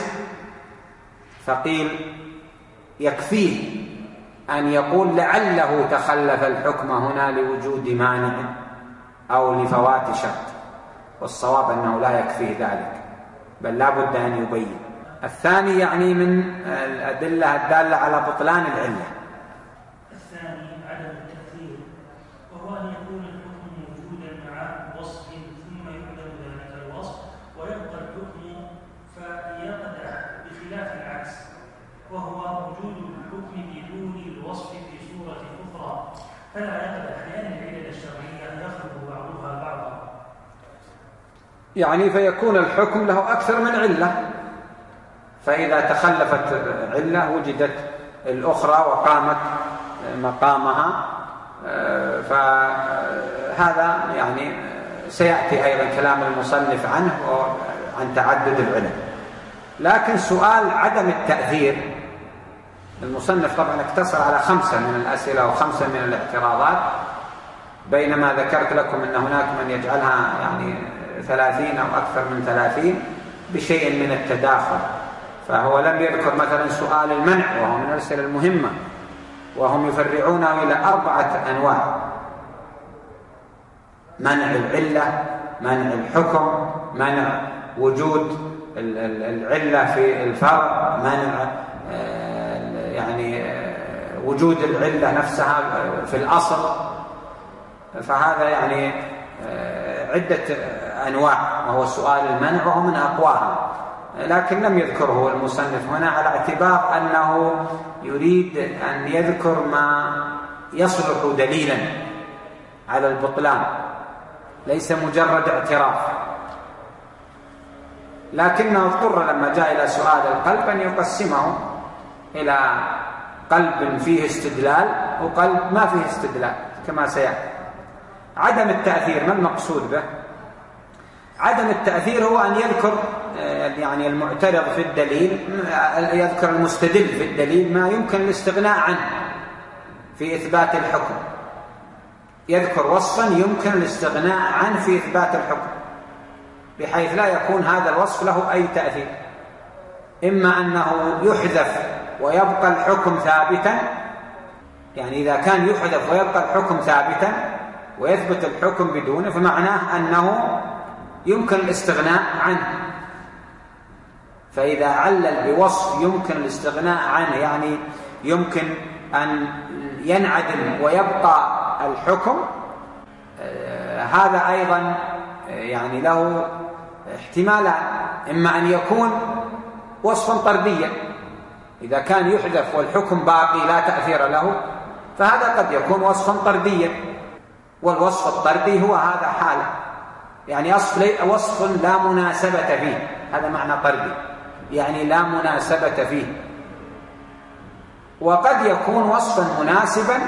فقيل يكفيه أن يقول لعله تخلف الحكم هنا لوجود مانع أو لفوات شرط، والصواب أنه لا يكفيه ذلك، بل لا بد أن يبين. الثاني يعني من الأدلة الدالة على بطلان العلة.
الثاني عدم التأثير، وهو أن يكون الحكم موجودا مع وصف ثم يعدم ذلك الوصف ويبقى الحكم فيقدح، بخلاف العكس وهو وجود الحكم بدون الوصف في صورة أخرى فلا يقدح، لأن العلل الشرعية يخلق بعضها بعضا.
يعني فيكون الحكم له أكثر من علة، فإذا تخلفت علة وجدت الأخرى وقامت مقامها، فهذا يعني سيأتي أيضا كلام المصنف عنه عن تعدد العلل. لكن سؤال عدم التأثير، المصنف طبعا اقتصر على خمسة من الأسئلة وخمسة من الاعتراضات، بينما ذكرت لكم أن هناك من يجعلها يعني ثلاثين أو أكثر من ثلاثين بشيء من التداخل. فهو لم يذكر مثلا سؤال المنع، وهو من الأسئلة المهمة، وهم يفرعونه إلى أربعة أنواع: منع العلة، منع الحكم، منع وجود العلة في الفرع، منع يعني وجود العلة نفسها في الأصل. فهذا يعني عدة أنواع، وهو سؤال المنع وهو من أقواها، لكن لم يذكره المصنف هنا على اعتبار أنه يريد أن يذكر ما يصلح دليلا على البطلان، ليس مجرد اعتراف. لكنه اضطر لما جاء إلى سؤال القلب أن يقسمه إلى قلب فيه استدلال وقلب ما فيه استدلال كما سيأتي. عدم التأثير ما المقصود به؟ عدم التأثير هو أن يذكر يعني المعترض في الدليل، يذكر المستدل في الدليل ما يمكن الاستغناء عنه في إثبات الحكم، يذكر وصفا يمكن الاستغناء عنه في إثبات الحكم، بحيث لا يكون هذا الوصف له أي تأثير، إما أنه يحذف ويبقى الحكم ثابتا، يعني إذا كان يحذف ويبقى الحكم ثابتا ويثبت الحكم بدونه فمعناه أنه يمكن الاستغناء عنه. فإذا علل بوصف يمكن الاستغناء عنه يعني يمكن أن ينعدم ويبقى الحكم، آه هذا أيضا يعني له احتمالان: إما أن يكون وصفا طرديا، إذا كان يحذف والحكم باقي لا تأثير له فهذا قد يكون وصفا طرديا، والوصف الطردي هو هذا حاله، يعني وصف لا مناسبة فيه، هذا معنى طردي، يعني لا مناسبة فيه. وقد يكون وصفا مناسبا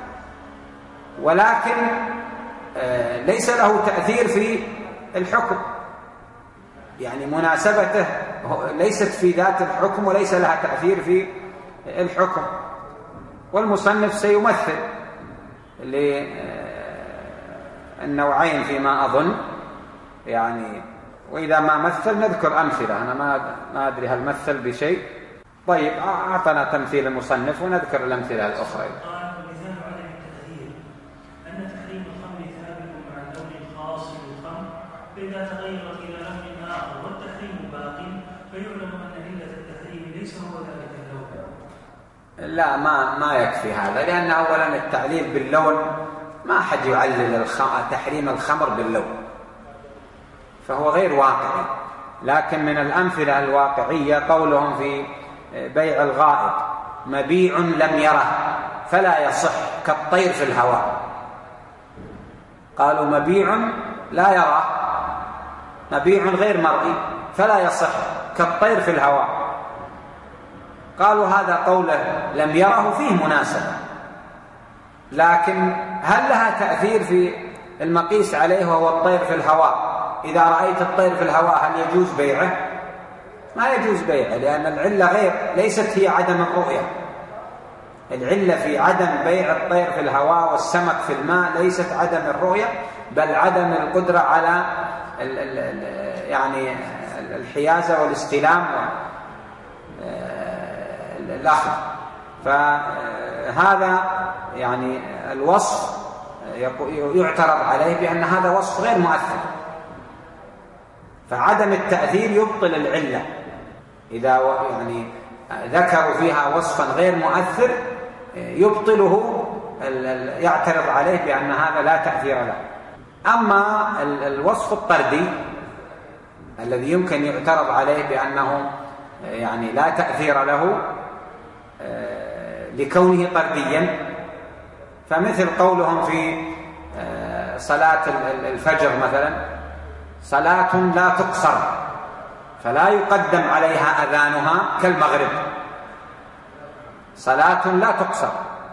ولكن ليس له تأثير في الحكم، يعني مناسبته ليست في ذات الحكم وليس لها تأثير في الحكم. والمصنف سيمثل للنوعين فيما أظن، يعني وإذا ما مثل نذكر أمثلة، أنا ما ما أدري هل مثل بشيء. طيب أعطنا تمثيل المصنف ونذكر الأمثلة الأخرى.
مثال عدم التأثير أن تحريم الخمر ثابت مع اللون الخاص بالخمر، فإذا تغيرت إلى لون آخر والتحريم باق فيعلم أن علة التحريم ليس هو ذلك اللون.
لا، ما ما يكفي هذا، لأن أولا التعليل باللون ما أحد يعلل تحريم الخمر باللون، فهو غير واقعي. لكن من الأمثلة الواقعية قولهم في بيع الغائط: مبيع لم يره فلا يصح كالطير في الهواء. قالوا مبيع لا يراه مبيع غير مرئي فلا يصح كالطير في الهواء. قالوا هذا قوله لم يره فيه مناسبة، لكن هل لها تأثير في المقيس عليه وهو الطير في الهواء؟ إذا رأيت الطير في الهواء هل يجوز بيعه؟ ما يجوز بيعه، لأن العلة غير ليست هي عدم الرؤية. العلة في عدم بيع الطير في الهواء والسمك في الماء ليست عدم الرؤية، بل عدم القدرة على ال ال ال يعني الحيازة والاستلام والأخذ. فهذا يعني الوصف يعترض عليه بأن هذا وصف غير مؤثر، فعدم التأثير يبطل العلة. إذا يعني ذكروا فيها وصفا غير مؤثر يبطله، يعترض عليه بأن هذا لا تأثير له. أما الوصف الطردي الذي يمكن يعترض عليه بأنه يعني لا تأثير له لكونه طرديا، فمثل قولهم في صلاة الفجر مثلا: صلاة لا تقصر فلا يقدم عليها أذانها كالمغرب. صلاة لا تقصر،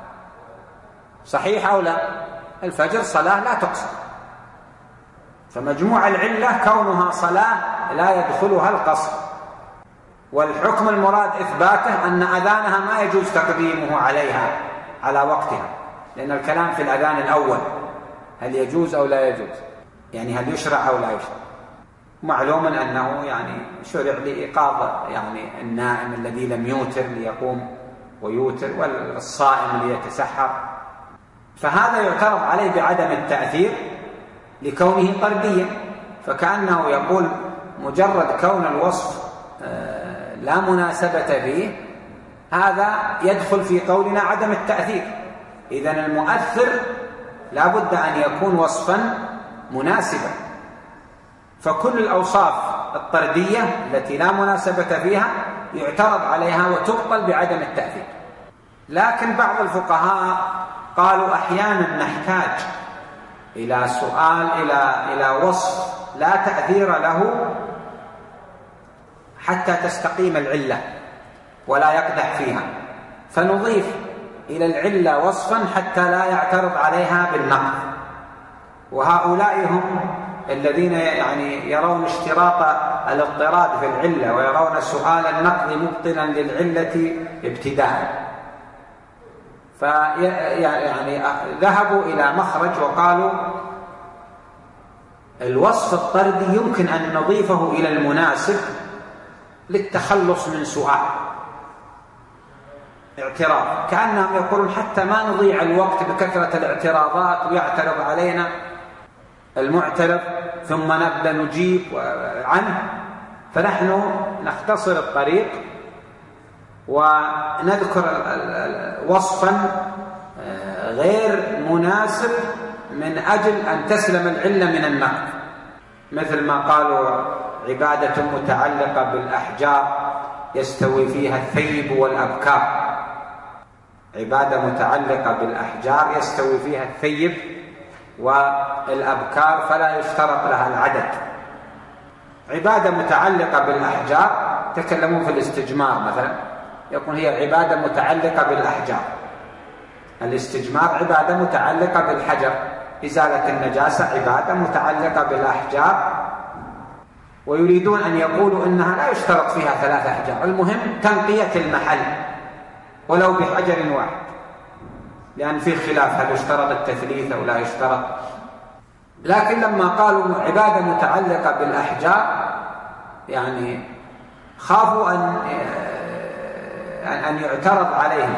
صحيح أو لا؟ الفجر صلاة لا تقصر، فمجموع العلة كونها صلاة لا يدخلها القصر، والحكم المراد إثباته أن أذانها ما يجوز تقديمه عليها على وقتها، لأن الكلام في الأذان الأول هل يجوز أو لا يجوز، يعني هل يشرع أو لا يشرع. معلوم أنه يعني شرع لإيقاظ يعني النائم الذي لم يوتر ليقوم ويوتر، والصائم ليتسحر، فهذا يعترض عليه بعدم التأثير لكونه طرديا. فكأنه يقول مجرد كون الوصف لا مناسبة فيه هذا يدخل في قولنا عدم التأثير. إذن المؤثر لا بد أن يكون وصفا مناسبا، فكل الأوصاف الطردية التي لا مناسبة فيها يعترض عليها وتبطل بعدم التأثير. لكن بعض الفقهاء قالوا أحيانا نحتاج إلى سؤال إلى إلى وصف لا تأثير له حتى تستقيم العلة ولا يقدح فيها، فنضيف إلى العلة وصفا حتى لا يعترض عليها بالنقد. وهؤلاء هم الذين يعني يرون اشتراط الاضطراد في العلة ويرون سؤال النقد مبطلا للعلة ابتداء، فيعني ذهبوا إلى مخرج وقالوا الوصف الطردي يمكن أن نضيفه إلى المناسب للتخلص من سؤال اعتراض، كأنهم يقولون حتى ما نضيع الوقت بكثرة الاعتراضات ويعترض علينا المعترض ثم نبدأ نجيب عنه، فنحن نختصر الطريق ونذكر وصفا غير مناسب من أجل أن تسلم العلة من النقد، مثل ما قالوا عبادة متعلقة بالأحجار يستوي فيها الثيب والأبكار. عبادة متعلقة بالأحجار يستوي فيها الثيب والأبكار فلا يشترط لها العدد. عبادة متعلقة بالأحجار تكلمون في الاستجمار مثلا، يكون هي عبادة متعلقة بالأحجار. الاستجمار عبادة متعلقة بالحجر، إزالة النجاسة عبادة متعلقة بالأحجار، ويريدون أن يقولوا إنها لا يشترط فيها ثلاث أحجار، المهم تنقية المحل ولو بحجر واحد، لأن في خلاف هل يشترط التثليث أو لا يشترط. لكن لما قالوا عبادة متعلقة بالأحجار يعني خافوا أن أن يعترض عليهم،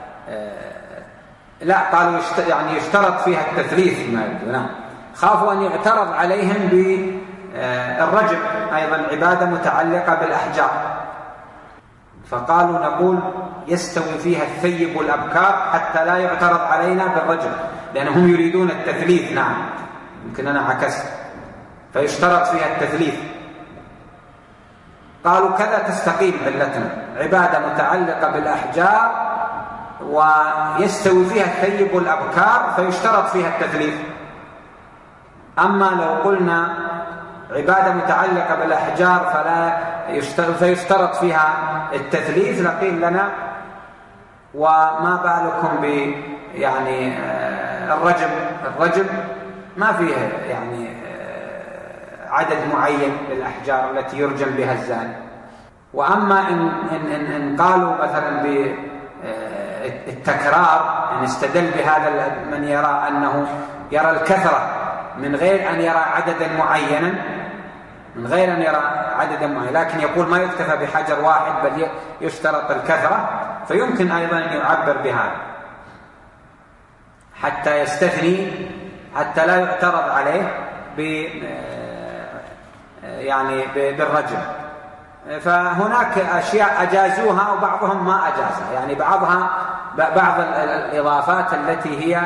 لا قالوا يعني يشترط فيها التثليث ما يبدو، نعم خافوا أن يعترض عليهم بالرجم أيضا عبادة متعلقة بالأحجار، فقالوا نقول يستوي فيها الثيب والأبكار حتى لا يعترض علينا بالرجم، لأنهم يريدون التثليث. نعم يمكن أنا عكست، فيشترط فيها التثليث. قالوا كذا تستقيم علتنا، عبادة متعلقة بالأحجار ويستوي فيها الثيب والأبكار فيشترط فيها التثليث. أما لو قلنا عبادة متعلقة بالأحجار فلا فيشترط فيها التثليث، لقيل لنا وما بالكم ب يعني الرجم الرجم ما فيه يعني عدد معين للأحجار التي يرجم بها الزاني. وأما إن, إن, إن قالوا مثلا بالتكرار، إن استدل بهذا من يرى أنه يرى الكثرة من غير أن يرى عددا معينا من غير أن يرى عددا معينا لكن يقول ما يكتفى بحجر واحد بل يشترط الكثرة، فيمكن أيضا أن يعبر بهذا حتى يستثني، حتى لا يعترض عليه ب يعني بالرجم. فهناك أشياء أجازوها وبعضهم ما أجازها، يعني بعضها بعض الإضافات التي هي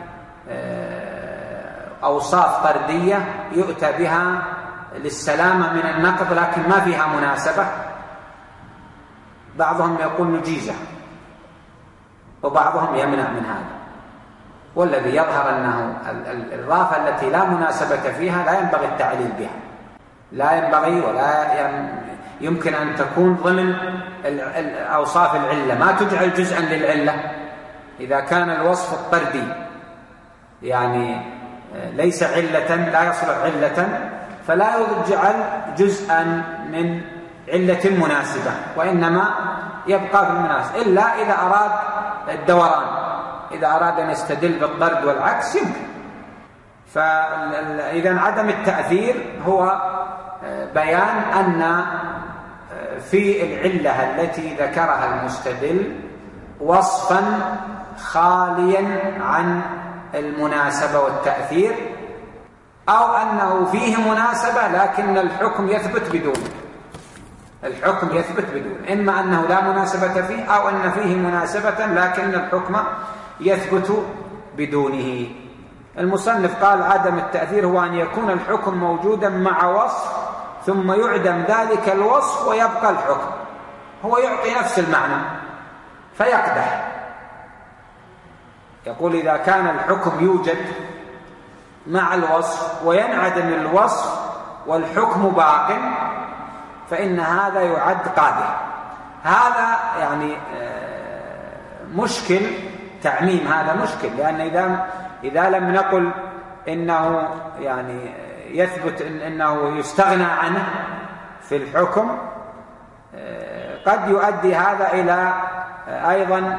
أوصاف طردية يؤتى بها للسلامة من النقض لكن ما فيها مناسبة، بعضهم يقول نجيزة وبعضهم يمنع من هذا. والذي يظهر أنه الإضافة التي لا مناسبة فيها لا ينبغي التعليل بها، لا ينبغي ولا يمكن أن تكون ضمن أوصاف العلة، ما تجعل جزءا للعلة. إذا كان الوصف الطردي يعني ليس علة لا يصلح علة فلا يجعل جزءا من علة مناسبة، وإنما يبقى في المناسب، إلا إذا أراد الدوران، إذا أراد أن يستدل بالطرد والعكس يمكن. فإذا عدم التأثير هو بيان أن في العلة التي ذكرها المستدل وصفا خاليا عن المناسبة والتأثير، أو أنه فيه مناسبة لكن الحكم يثبت بدونه، الحكم يثبت بدونه، إما أنه لا مناسبة فيه أو أن فيه مناسبة لكن الحكم يثبت بدونه. المصنف قال عدم التأثير هو أن يكون الحكم موجودا مع وصف ثم يعدم ذلك الوصف ويبقى الحكم، هو يعطي نفس المعنى فيقدح. يقول إذا كان الحكم يوجد مع الوصف وينعدم الوصف والحكم باق فإن هذا يعد قادح. هذا يعني مشكل تعميم، هذا مشكل، لأن إذا إذا لم نقل إنه يعني يثبت إن إنه يستغنى عنه في الحكم قد يؤدي هذا إلى أيضا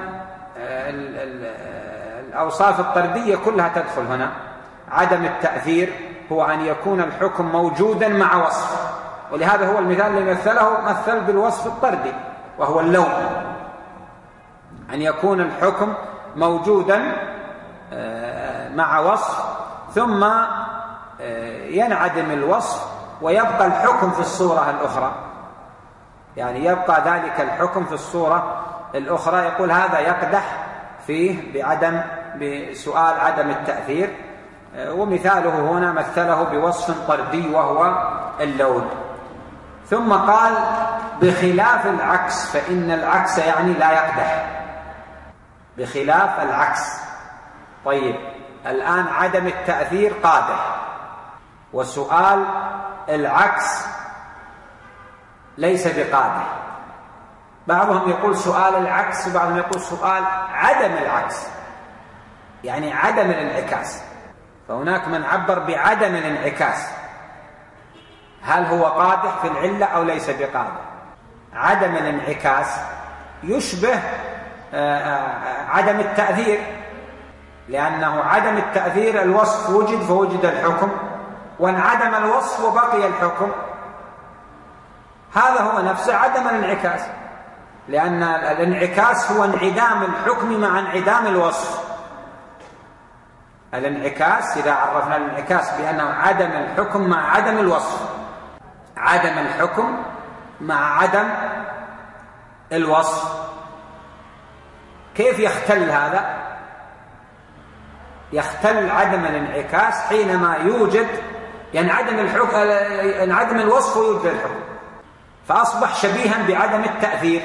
الأوصاف الطردية كلها تدخل هنا. عدم التأثير هو أن يكون الحكم موجودا مع وصف، ولهذا هو المثال اللي مثله مثل بالوصف الطردي وهو اللون، أن يكون الحكم موجودا مع وصف ثم ينعدم الوصف ويبقى الحكم في الصورة الأخرى، يعني يبقى ذلك الحكم في الصورة الأخرى. يقول هذا يقدح فيه بعدم بسؤال عدم التأثير، ومثاله هنا مثله بوصف طردي وهو اللون. ثم قال بخلاف العكس فإن العكس يعني لا يقدح، بخلاف العكس. طيب الآن عدم التأثير قادح، وسؤال العكس ليس بقادح. بعضهم يقول سؤال العكس وبعضهم يقول سؤال عدم العكس، يعني عدم الانعكاس. فهناك من عبر بعدم الانعكاس، هل هو قادح في العلة أو ليس بقادح؟ عدم الانعكاس يشبه عدم التأثير، لأنه عدم التأثير الوصف وجد فوجد الحكم، وانعدم الوصف وبقي الحكم. هذا هو نفسه عدم الانعكاس، لأن الانعكاس هو انعدام الحكم مع انعدام الوصف. الانعكاس إذا عرفنا الانعكاس بأنه عدم الحكم مع عدم الوصف، عدم الحكم مع عدم الوصف. كيف يختل هذا؟ يختل عدم الانعكاس حينما يوجد ينعدم الحكم، ينعدم الوصف ويوجد الحكم، فأصبح شبيها بعدم التأثير،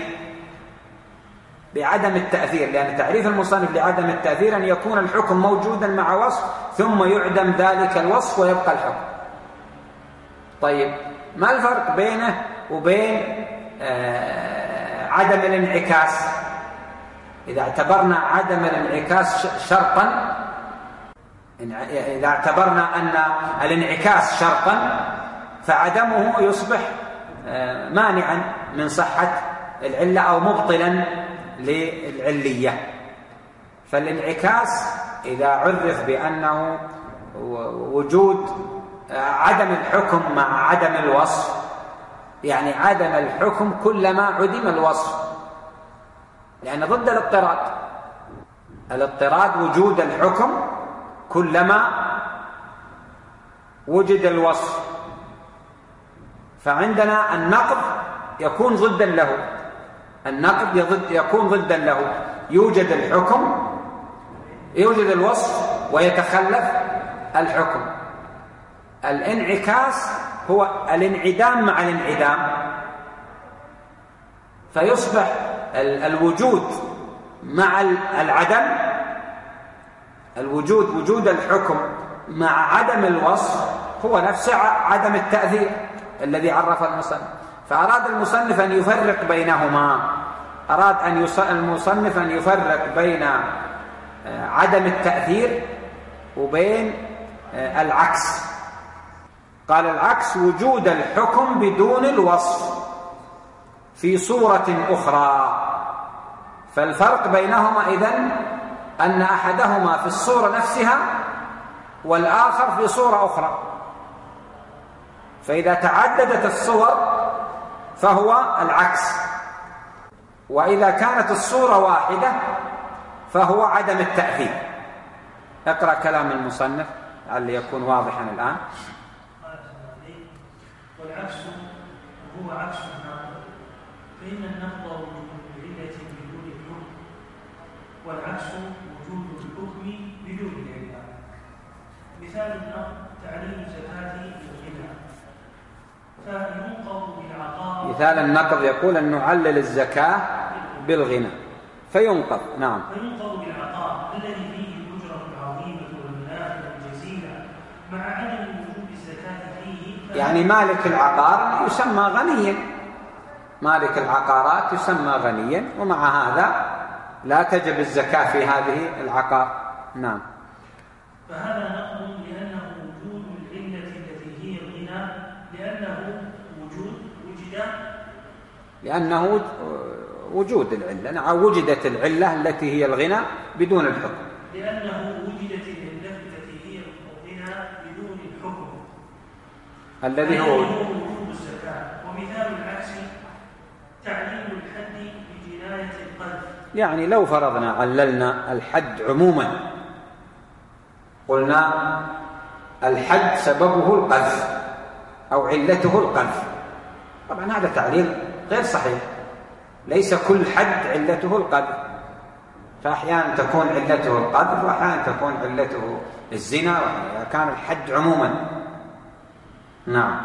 بعدم التأثير. لأن تعريف المصنف لعدم التأثير أن يكون الحكم موجودا مع وصف ثم يعدم ذلك الوصف ويبقى الحكم. طيب ما الفرق بينه وبين آه عدم الانعكاس؟ إذا اعتبرنا عدم الانعكاس شرطا، إذا اعتبرنا أن الانعكاس شرطا فعدمه يصبح آه مانعا من صحة العلة أو مبطلا للعلية. فالانعكاس إذا عرف بأنه وجود عدم الحكم مع عدم الوصف، يعني عدم الحكم كلما عدم الوصف، لأن ضد الاضطراد. الاضطراد وجود الحكم كلما وجد الوصف، فعندنا النقض يكون ضدا له، النقض يكون ضدا له، يوجد الحكم يوجد الوصف ويتخلف الحكم. الانعكاس هو الانعدام مع الانعدام، فيصبح الوجود مع العدم، الوجود وجود الحكم مع عدم الوصف هو نفسه عدم التأثير الذي عرف المصنف. فأراد المصنف أن يفرق بينهما، أراد أن المصنف أن يفرق بين عدم التأثير وبين العكس. قال العكس وجود الحكم بدون الوصف في صورة أخرى. فالفرق بينهما إذن أن أحدهما في الصورة نفسها والآخر في صورة أخرى. فإذا تعددت الصور فهو العكس، وإذا كانت الصورة واحدة فهو عدم التأثير. اقرأ كلام المصنف لعل يكون واضحا الآن.
والعكس هو عكس النقض، فإن النقض وجود العلة بدون الحكم، والعكس وجود الحكم بدون العلة. مثال النقض تعليل زكاة الغنى، فينقض بالعطاء.
مثال النقض يقول أن نعلل الزكاة بالغنى فينقض. نعم.
فينقض بالعطاء الذي فيه الأجرة العظيمة والمنافع الجزيلة مع عدم وجود الزكاة فيه.
يعني مالك العقار يسمى غنيا، مالك العقارات يسمى غنيا، ومع هذا لا تجب الزكاة في هذه العقار. نعم.
فهذا نقض لأنه وجود العلة التي هي الغنى، لأنه وجود وجد
لأنه وجود العلة. نعم، وجدت العلة التي هي الغنى بدون الحكم،
لأنه وجدت العلة التي هي الغنى بدون الحكم
الذي هو
وجوب الزكاة. ومثال العكس تعليل الحد بجناية القذف.
يعني لو فرضنا عللنا الحد عموما، قلنا الحد سببه القذف أو علته القذف، طبعا هذا تعليل غير صحيح. ليس كل حد علته القذف، فأحيانا تكون علته القذف وأحيانا تكون علته الزنا، كان الحد عموما. نعم.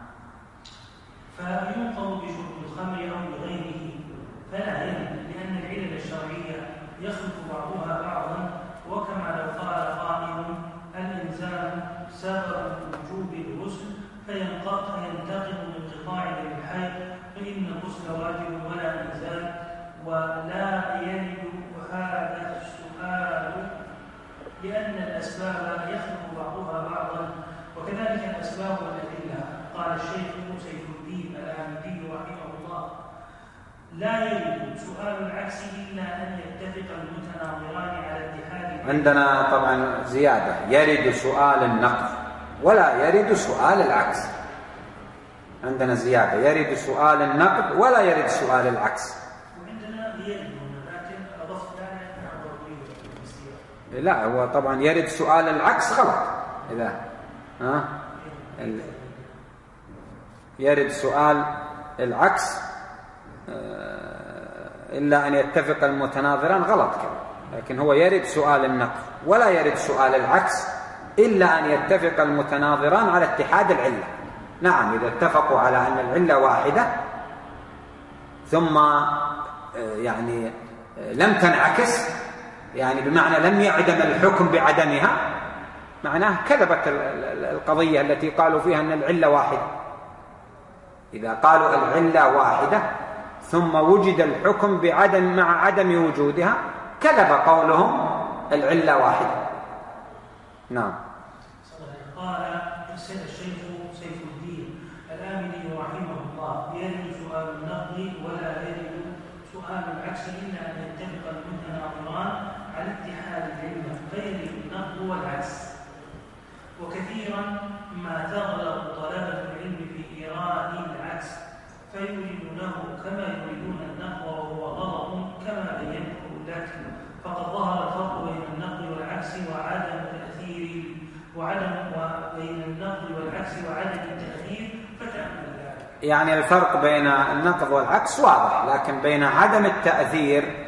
فينقض بشرب الخمر أو بغيره فلا يلد، لأن العلل الشرعية يخلط بعضها بعضا. وكما لو قال قائل الإنزال سبب وجوب الغسل فينتقض من انقطاع الحيض، فإن الغسل واجب ولا إنزال. ولا يلد هذا السؤال لأن الأسباب يخلط بعضها بعضا، وكذلك الأسباب والأدلة. قال الشيخ سيف الدين الآمدي رحمه الله: لا يرد سؤال العكس إلا أن يتفق المتناظران على اتحاد.
عندنا طبعا زيادة: يرد سؤال النقض ولا يرد سؤال العكس. عندنا زيادة: يرد سؤال النقض ولا يرد سؤال العكس.
وعندنا يرد، لكن أضفت أنها ضرورية.
لا، هو طبعا يرد سؤال العكس غلط. إذا ها يرد سؤال العكس إلا أن يتفق المتناظران غلط كده. لكن هو يرد سؤال النقض ولا يرد سؤال العكس إلا أن يتفق المتناظران على اتحاد العلة. نعم، إذا اتفقوا على أن العلة واحدة ثم يعني لم تنعكس، يعني بمعنى لم يعدم الحكم بعدمها، معناه كذبت القضية التي قالوا فيها أن العلة واحدة. إذا قالوا العلة واحدة ثم وجد الحكم بعدم مع عدم وجودها كذب قولهم العلة واحدة. نعم.
قال الشيخ سيف الدين الآملي رحمه الله: يرد سؤال النقد ولا يرد سؤال العكس إلا أن يتفق المتناظران على اتحاد العلة، فيرد النقد والعكس. وكثيرا ما تغلط طلبة العلم في إيراد العكس فيريدونه كما يريدون النقد وهو غلط كما بينته لك، فقد ظهر الفرق بين النقد والعكس وعدم تأثير وعدم وبين النقد والعكس وعدم التأثير فتأمل ذلك.
يعني الفرق بين النقد والعكس واضح، لكن بين عدم التأثير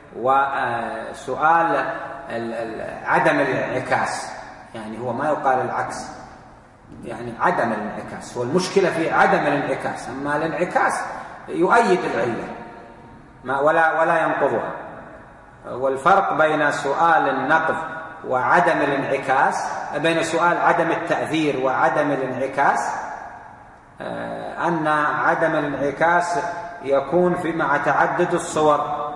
وسؤال عدم الانعكاس، يعني هو ما يقال العكس، يعني عدم الانعكاس، والمشكلة في عدم الانعكاس، أما الانعكاس يؤيد العلة ما ولا ولا ينقضها. والفرق بين سؤال النقد وعدم الانعكاس، بين سؤال عدم التأثير وعدم الانعكاس، أن عدم الانعكاس يكون في مع تعدد الصور،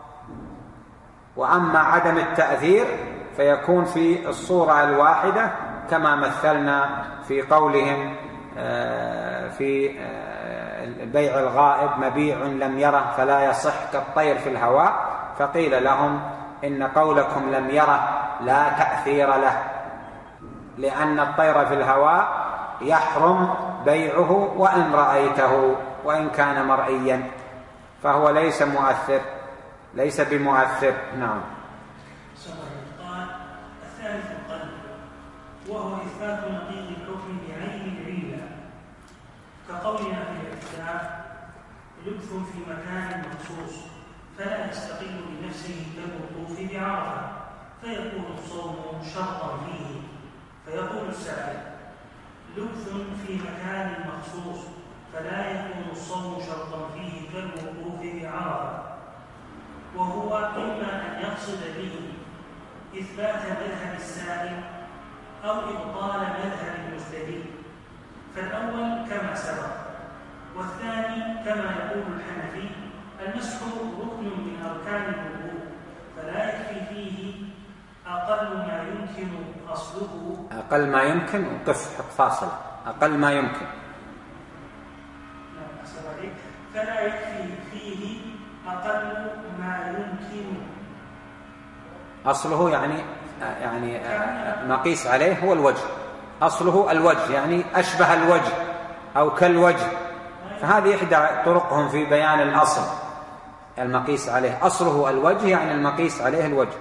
وأما عدم التأثير فيكون في الصورة الواحدة كما مثلنا في قولهم في بيع الغائب: مبيع لم يره فلا يصح كالطير في الهواء. فقيل لهم: إن قولكم لم يره لا تأثير له، لأن الطير في الهواء يحرم بيعه وإن رأيته وإن كان مرئيا، فهو ليس مؤثر، ليس بمؤثر. نعم.
قال الثالث القلب، وهو إثبات نقيض الحكم بعين العلة، كقولنا في الاعتداء: لبث في مكان مخصوص فلا يستقل بنفسه كالوقوف بعرفة، فيكون الصوم شرطا فيه. فيقول السائل: لبث في مكان مخصوص فلا يكون الصوم شرطا فيه كالوقوف بعرفة، وهو إما أن يقصد به إثبات مذهب السائل أو إبطال مذهب المستدل، فالأول كما سبق، والثاني كما يقول الحنفي: المسح ركن من أركان الوضوء فلا يكفي فيه أقل ما يمكن أصله.
أقل ما يمكن، وقف حط فاصل، أقل ما يمكن.
فلا يكفي فيه أقل ما يمكن
أصله، يعني يعني مقيس عليه هو الوجه، أصله الوجه، يعني أشبه الوجه أو كالوجه، فهذه إحدى طرقهم في بيان الأصل المقيس عليه. أصله الوجه يعني المقيس عليه الوجه.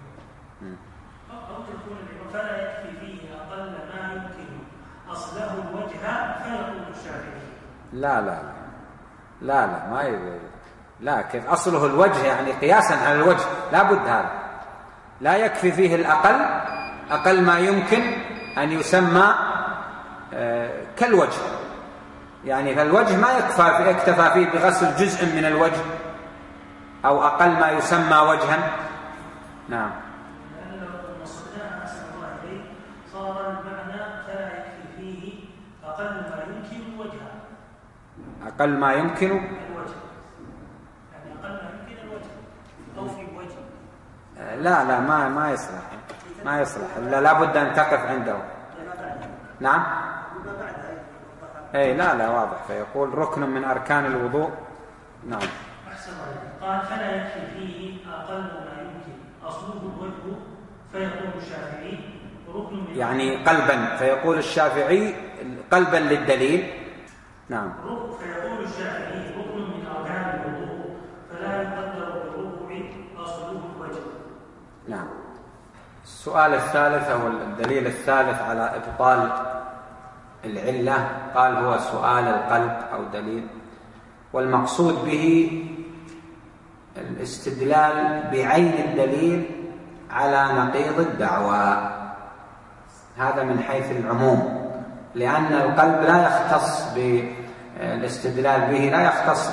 أو تكون فلا يكفي فيه أقل ما يمكن أصله الوجه فيقول الشافعي:
لا لا لا لا ما يقول لا، كيف أصله الوجه يعني قياسا على الوجه، لا بد هذا، لا يكفي فيه الأقل، أقل ما يمكن أن يسمى كالوجه، يعني فالوجه ما يكفى في اكتفى فيه بغسل جزء من الوجه أو أقل ما يسمى وجها. نعم.
لأن لو وصلناها أحسن الله إليه صار المعنى فلا يكفي فيه أقل ما يمكن وجها،
أقل ما يمكن
الوجه، يعني أقل ما يمكن الوجه أو في وجه.
لا لا ما ما يصلح، ما يصلح، لا لابد أن تقف عنده. نعم. أي لا لا واضح، فيقول ركن من أركان الوضوء. نعم.
أحسن الله. قال فلا يكفي فيه أقل ما يمكن أصله الوجه، فيقول الشافعي ركن من
يعني قلبا، فيقول الشافعي قلبا للدليل. نعم.
فيقول الشافعي ركن من أركان الوضوء فلا يقدر بالركوع أصله الوجه.
نعم. السؤال الثالث أو الدليل الثالث على إبطال العلة قال هو سؤال القلب أو دليل، والمقصود به الاستدلال بعين الدليل على نقيض الدعوى، هذا من حيث العموم، لأن القلب لا يختص بالاستدلال به، لا يختص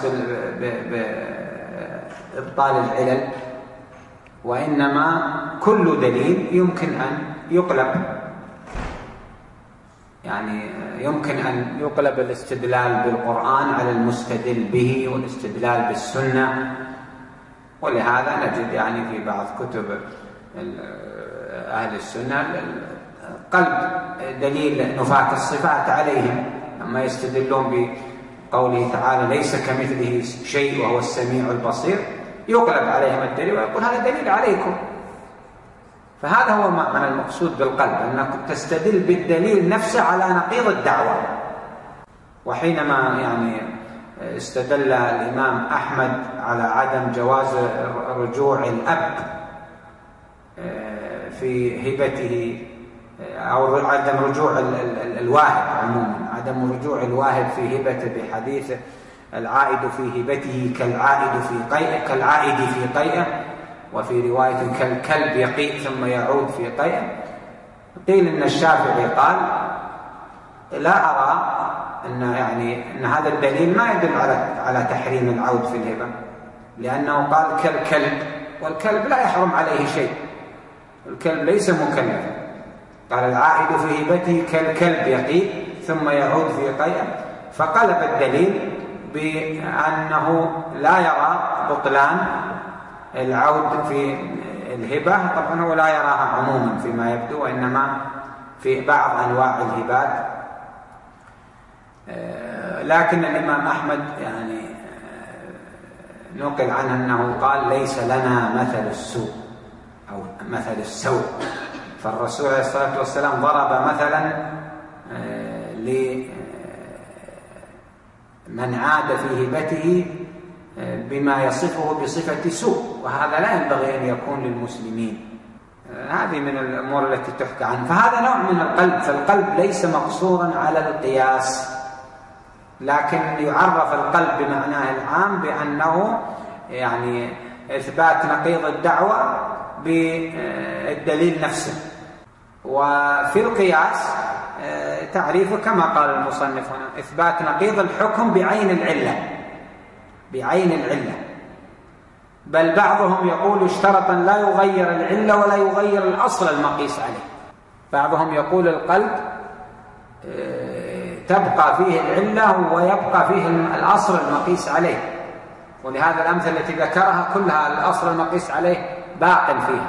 بإبطال العلل، وإنما كل دليل يمكن أن يقلب، يعني يمكن أن يقلب الاستدلال بالقرآن على المستدل به والاستدلال بالسنة، ولهذا نجد يعني في بعض كتب أهل السنة قلب دليل نفاة الصفات عليهم لما يستدلون بقوله تعالى ليس كمثله شيء وهو السميع البصير، يقلب عليهم الدليل ويقول هذا دليل عليكم. فهذا هو معنى المقصود بالقلب، أنك تستدل بالدليل نفسه على نقيض الدعوة. وحينما يعني استدل الإمام أحمد على عدم جواز رجوع الأب في هبته أو عدم رجوع الواهب عموما، عدم رجوع الواهب في هبته بحديث العائد في هبته كالعائد في قيئه كالعائد في قيئه، وفي رواية كالكلب يقيء ثم يعود في قيئه. قيل إن الشافعي قال لا أرى أن يعني أن هذا الدليل ما يدل على على تحريم العود في الهبة، لأنه قال كالكلب، والكلب لا يحرم عليه شيء، الكلب ليس مكلفا. قال العائد في هبته كالكلب يقيء ثم يعود في قيئه، فقلب الدليل بأنه لا يرى بطلان العود في الهبة. طبعا هو لا يراها عموما فيما يبدو، وإنما في بعض أنواع الهبات. لكن الإمام أحمد يعني نقل عنه أنه قال ليس لنا مثل السوء أو مثل السوء، فالرسول عليه الصلاة والسلام ضرب مثلا لمن عاد في هبته بما يصفه بصفة سوء، وهذا لا ينبغي أن يكون للمسلمين. هذه من الأمور التي تحكى عنها. فهذا نوع من القلب، فالقلب ليس مقصورا على القياس، لكن يعرف القلب بمعناه العام بأنه يعني إثبات نقيض الدعوة بالدليل نفسه. وفي القياس تعريفه كما قال المصنف هنا إثبات نقيض الحكم بعين العلة، بعين العلة. بل بعضهم يقول اشترطا لا يغير العلة ولا يغير الأصل المقيس عليه. بعضهم يقول القلب تبقى فيه العلة ويبقى فيه الأصل المقيس عليه، ولهذا الأمثلة التي ذكرها كلها الأصل المقيس عليه باق فيها.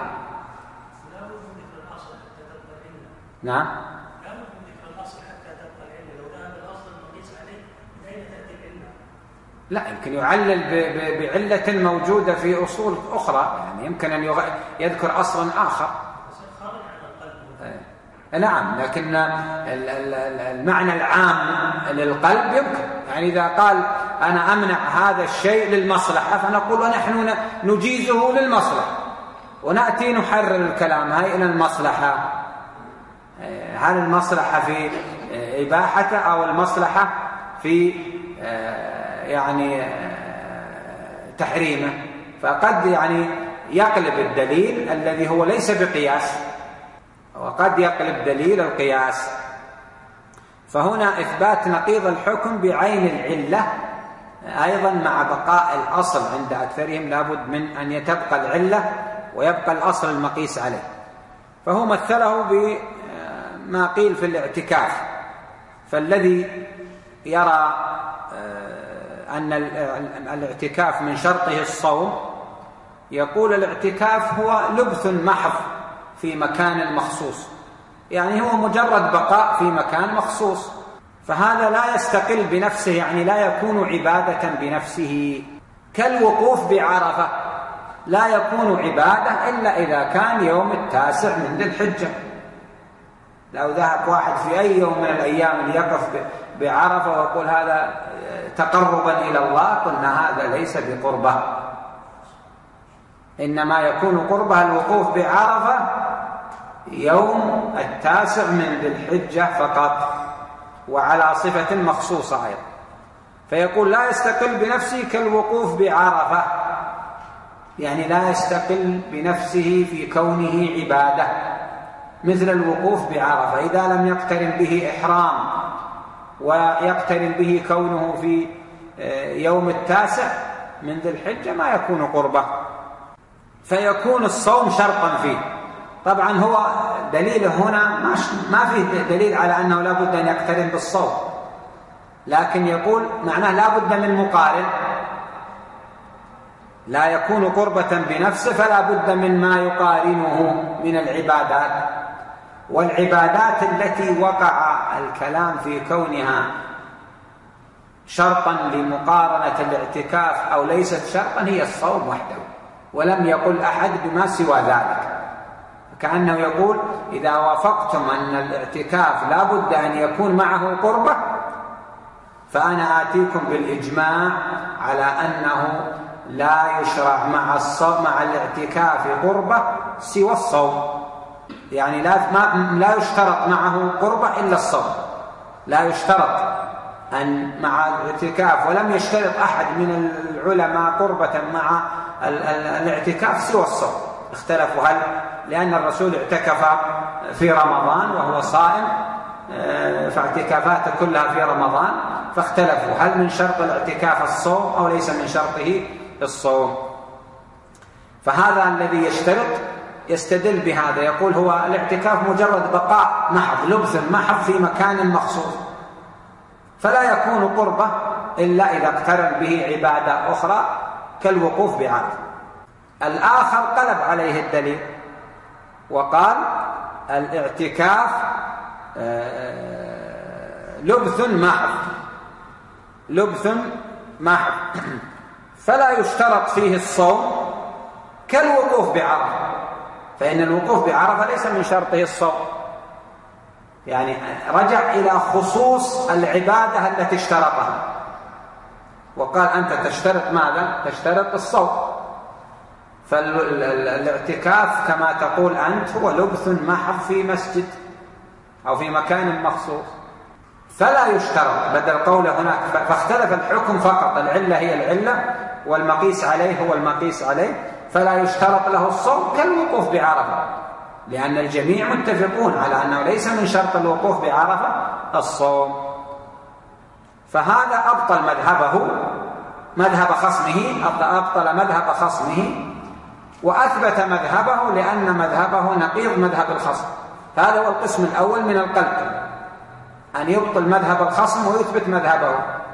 نعم، لا يمكن يعلل بعلة موجودة في أصول أخرى، يعني يمكن أن يذكر أصلا آخر. نعم، لكن المعنى العام للقلب يمكن، يعني إذا قال أنا أمنع هذا الشيء للمصلحة فنقول ونحن نجيزه للمصلحة، ونأتي نحرر الكلام هاي إلى المصلحة. هل المصلحة في إباحته أو المصلحة في يعني تحريمه؟ فقد يعني يقلب الدليل الذي هو ليس بقياس، وقد يقلب دليل القياس. فهنا إثبات نقيض الحكم بعين العلة أيضا مع بقاء الأصل عند أكثرهم، لابد من أن يتبقى العلة ويبقى الأصل المقيس عليه. فهو مثله بما قيل في الاعتكاف، فالذي يرى أن الاعتكاف من شرطه الصوم يقول الاعتكاف هو لبث محض في مكان مخصوص، يعني هو مجرد بقاء في مكان مخصوص، فهذا لا يستقل بنفسه، يعني لا يكون عبادة بنفسه. كالوقوف بعرفة لا يكون عبادة إلا إذا كان يوم التاسع من ذي الحجة. لو ذهب واحد في أي يوم من الأيام ليقف بعرفة ويقول هذا تقربا إلى الله، قلنا هذا ليس بقربة، إنما يكون قربة الوقوف بعرفة يوم التاسع من ذي الحجة فقط، وعلى صفة مخصوصة أيضا. فيقول لا يستقل بنفسه كالوقوف بعرفة، يعني لا يستقل بنفسه في كونه عبادة مثل الوقوف بعرفة. إذا لم يقترن به إحرام ويقترن به كونه في يوم التاسع من ذي الحجة ما يكون قربة، فيكون الصوم شرطا فيه. طبعا هو دليله هنا ما فيه دليل على أنه لا بد أن يقترن بالصوم، لكن يقول معناه لا بد من مقارن، لا يكون قربة بنفسه فلا بد من ما يقارنه من العبادات. والعبادات التي وقع الكلام في كونها شرطا لمقارنة الاعتكاف أو ليست شرطا هي الصوم وحده، ولم يقل أحد بما سوى ذلك. كأنه يقول إذا وافقتم أن الاعتكاف لا بد أن يكون معه قربة فأنا آتيكم بالإجماع على أنه لا يشرع مع الصوم مع الاعتكاف قربة سوى الصوم، يعني لا لا يشترط معه قربة إلا الصوم، لا يشترط أن مع الاعتكاف، ولم يشترط أحد من العلماء قربة مع الاعتكاف سوى الصوم. اختلفوا هل لأن الرسول اعتكف في رمضان وهو صائم فاعتكافاته كلها في رمضان، فاختلفوا هل من شرط الاعتكاف الصوم أو ليس من شرطه الصوم. فهذا الذي يشترط يستدل بهذا، يقول هو الاعتكاف مجرد بقاء محض، لبث محض في مكان مخصوص، فلا يكون قربة إلا إذا اقترن به عبادة أخرى كالوقوف بعرفة. الآخر قلب عليه الدليل وقال الاعتكاف لبث محض، لبث محض فلا يشترط فيه الصوم كالوقوف بعرفة، فإن الوقوف بعرفة ليس من شرطه الصوم، يعني رجع إلى خصوص العبادة التي اشترطها وقال أنت تشترط ماذا؟ تشترط الصوم. فالاعتكاف كما تقول أنت هو لبث محض في مسجد أو في مكان مخصوص فلا يشترط، بدل قوله هناك فاختلف الحكم فقط، العلة هي العلة والمقيس عليه هو المقيس عليه، فلا يشترط له الصوم كالوقوف بعرفة، لأن الجميع متفقون على أنه ليس من شرط الوقوف بعرفة الصوم. فهذا أبطل مذهبه مذهب خصمه، أبطل مذهب خصمه وأثبت مذهبه، لأن مذهبه نقيض مذهب الخصم. هذا هو القسم الأول من القلب، أن يبطل مذهب الخصم ويثبت مذهبه.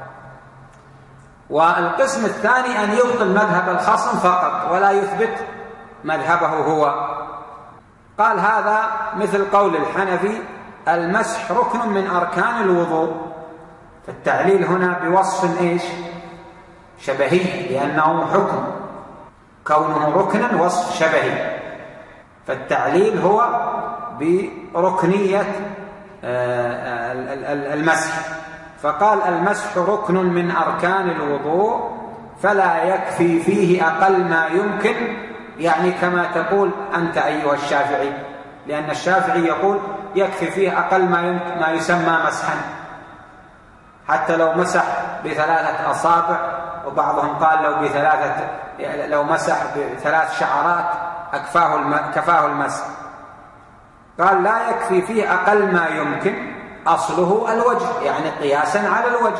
والقسم الثاني أن يبطل مذهب الخصم فقط ولا يثبت مذهبه هو. قال هذا مثل قول الحنفي المسح ركن من أركان الوضوء، فالتعليل هنا بوصف إيش؟ شبهي، لأنه حكم، كونه ركنا وصف شبهي، فالتعليل هو بركنية المسح. فقال المسح ركن من أركان الوضوء فلا يكفي فيه أقل ما يمكن، يعني كما تقول أنت أيها الشافعي، لأن الشافعي يقول يكفي فيه أقل ما يمكن ما يسمى مسحا، حتى لو مسح بثلاثة أصابع، وبعضهم قال لو بثلاثة لو مسح بثلاث شعرات أكفاه الم... كفاه المسح. قال لا يكفي فيه أقل ما يمكن، أصله الوجه، يعني قياسا على الوجه.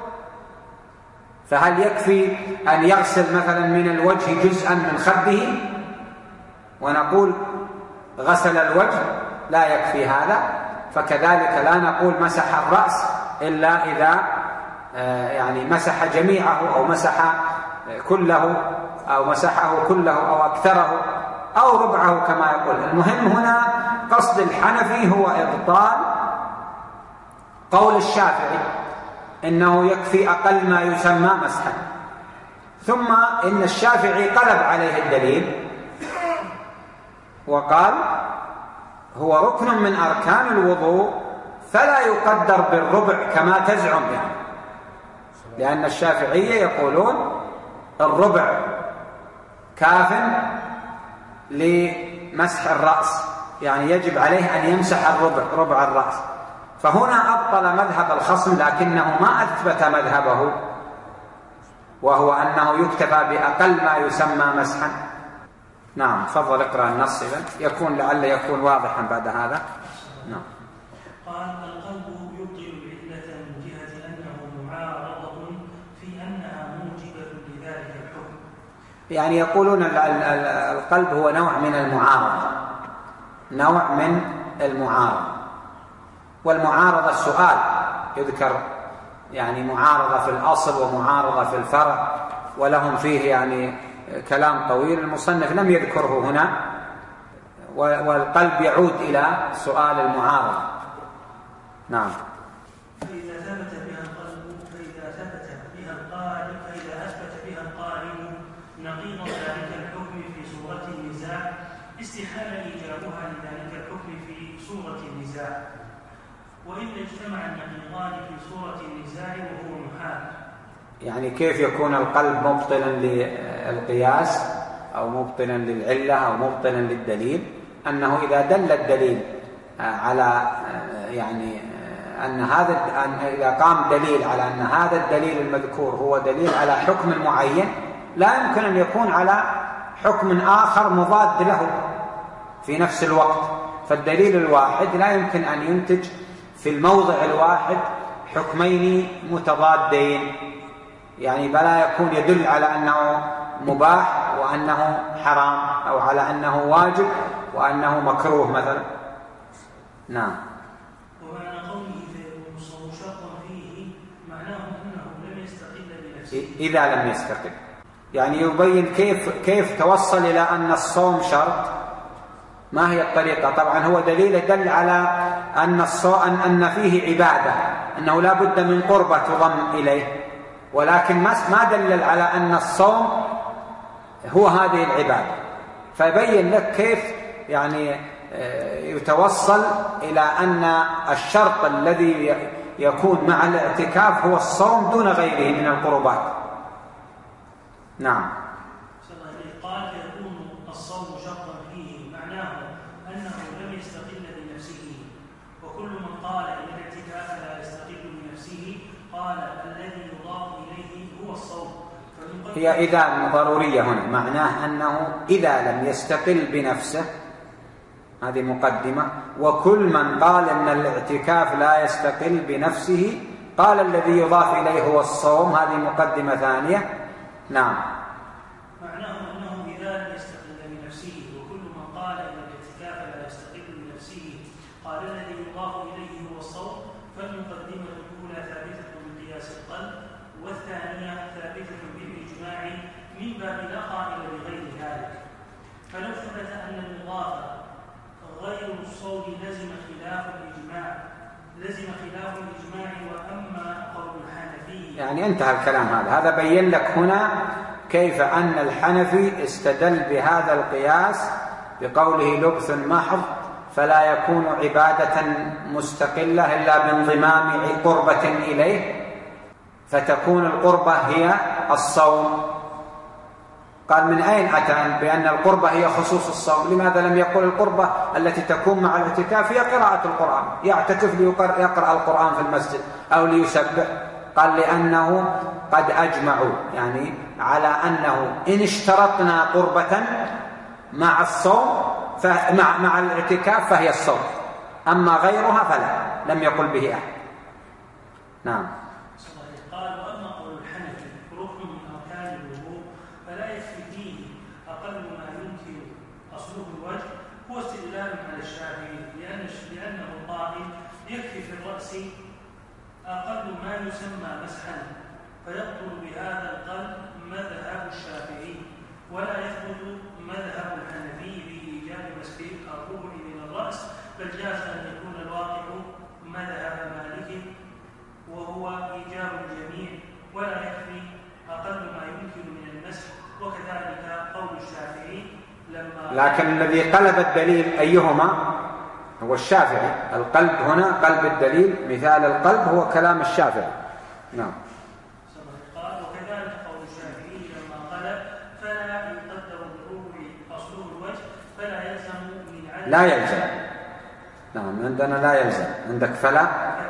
فهل يكفي أن يغسل مثلا من الوجه جزءا من خده ونقول غسل الوجه؟ لا يكفي هذا. فكذلك لا نقول مسح الرأس إلا إذا يعني مسح جميعه أو مسح كله أو مسحه كله أو أكثره أو ربعه كما يقول. المهم هنا قصد الحنفي هو إبطال قول الشافعي إنه يكفي أقل ما يسمى مسحا. ثم إن الشافعي قلب عليه الدليل وقال هو ركن من أركان الوضوء فلا يقدر بالربع كما تزعم، يعني لأن الشافعية يقولون الربع كاف لمسح الرأس، يعني يجب عليه أن يمسح الربع ربع الرأس. فهنا أبطل مذهب الخصم لكنه ما أثبت مذهبه، وهو أنه يكتفى بأقل ما يسمى مسحا. نعم، تفضل اقرأ النص إذن يكون لعل يكون واضحا بعد هذا. نعم.
قال القلب يبطل العلة من جهة أنه معارضة في أنها موجبة لذلك الحكم.
يعني يقولون القلب هو نوع من المعارضة، نوع من المعارضة. والمعارضة السؤال يذكر يعني معارضة في الأصل ومعارضة في الفرع، ولهم فيه يعني كلام طويل، المصنف لم يذكره هنا، والقلب يعود إلى سؤال المعارضة. نعم.
فإذا ثبت بها القلب فإذا ثبت بها القالب فإذا أثبت بها القالب نقيض ذلك الحكم في صورة النزاع استحال إيجابها لذلك الحكم في صورة النزاع، وإلا اجتمع النقيضان في صورة النزاع وهو محال.
يعني كيف يكون القلب مبطلا للقياس أو مبطلا للعلة أو مبطلا للدليل؟ أنه إذا دل الدليل على يعني أن هذا أن إذا قام دليل على أن هذا الدليل المذكور هو دليل على حكم معين، لا يمكن أن يكون على حكم آخر مضاد له في نفس الوقت. فالدليل الواحد لا يمكن أن ينتج في الموضع الواحد حكمين متضادين، يعني بلا يكون يدل على أنه مباح وأنه حرام، أو على أنه واجب وأنه مكروه مثلا. نعم.
ومعنى قوله فيكون الصوم شرطا فيه معناه أنه لم يستقل بنفسه
إذا لم يستقل، يعني يبين كيف كيف توصل إلى أن الصوم شرط. ما هي الطريقة؟ طبعا هو دليل دل على أن الصوم أن فيه عبادة، أنه لا بد من قربة تضم إليه، ولكن ما دلل على أن الصوم هو هذه العبادة. فيبين لك كيف يعني يتوصل إلى أن الشرط الذي يكون مع الاعتكاف هو الصوم دون غيره من القربات. نعم.
قال يكون الصوم شرطا فيه معناه أنه لم يستقل بنفسه، وكل من قال إن الاعتكاف لا يستقل بنفسه قال الذي يضاف إليه هو الصوم.
هي إذا ضرورية هنا، معناه أنه إذا لم يستقل بنفسه، هذه مقدمة، وكل من قال أن الاعتكاف لا يستقل بنفسه قال الذي يضاف إليه هو الصوم، هذه مقدمة ثانية. نعم.
معناه أنه إذا لم يستقل بنفسه وكل من قال أن الاعتكاف لا يستقل بنفسه قال الذي يضاف إليه هو الصوم، فالمقدمة الأولى ثابتة بقياس القلب، والثانية ثابتة بالإجماع من باب لا قائل بغير ذلك. فلو ثبت أن المضاف غير الصوم لزم خلاف الإجماع لزم خلاف الإجماع وأما قول الحنفي
يعني انتهى الكلام هذا. هذا بين لك هنا كيف أن الحنفي استدل بهذا القياس بقوله لبث محض فلا يكون عبادة مستقلة إلا بانضمام قربة إليه، فتكون القربة هي الصوم. قال من أين أتى بأن القربة هي خصوص الصوم؟ لماذا لم يقل القربة التي تكون مع الاعتكاف هي قراءة القرآن، يعتكف ليقرأ القرآن في المسجد أو ليسبح؟ قال لأنه قد أجمعوا يعني على أنه إن اشترطنا قربة مع الصوم مع, مع الاعتكاف فهي الصوم، أما غيرها فلا، لم يقل به أحد. نعم.
قال وأما قول الحنفي ركن من أركان الوضوء فلا يكفي فيه أقل ما يمكن أصله الوجه، هو استدلال على الشافعي لأن لأنه قائل يكفي في الرأس أقل ما يسمى مسحا، فيبطل بهذا القلب مذهب الشافعي، ولا يثبت مذهب الحنفي بإيجاب مسح الربع من الرأس، بل جاز أن يكون الواقع مذهب مالك وهو إيجاب الجميع، ولا يكفي أقل ما يمكن من المسح، وكذلك قول الشافعي لما
لكن الذي قلب الدليل أيهما؟ هو الشافعي. القلب هنا قلب الدليل، مثال القلب هو كلام الشافعي. نعم.
قال وكذلك قول الشافعي لما قال فلا يقدر بالربع أصله الوجه فلا يلزم من عدم
لا يلزم. نعم عندنا لا يلزم، عندك فلا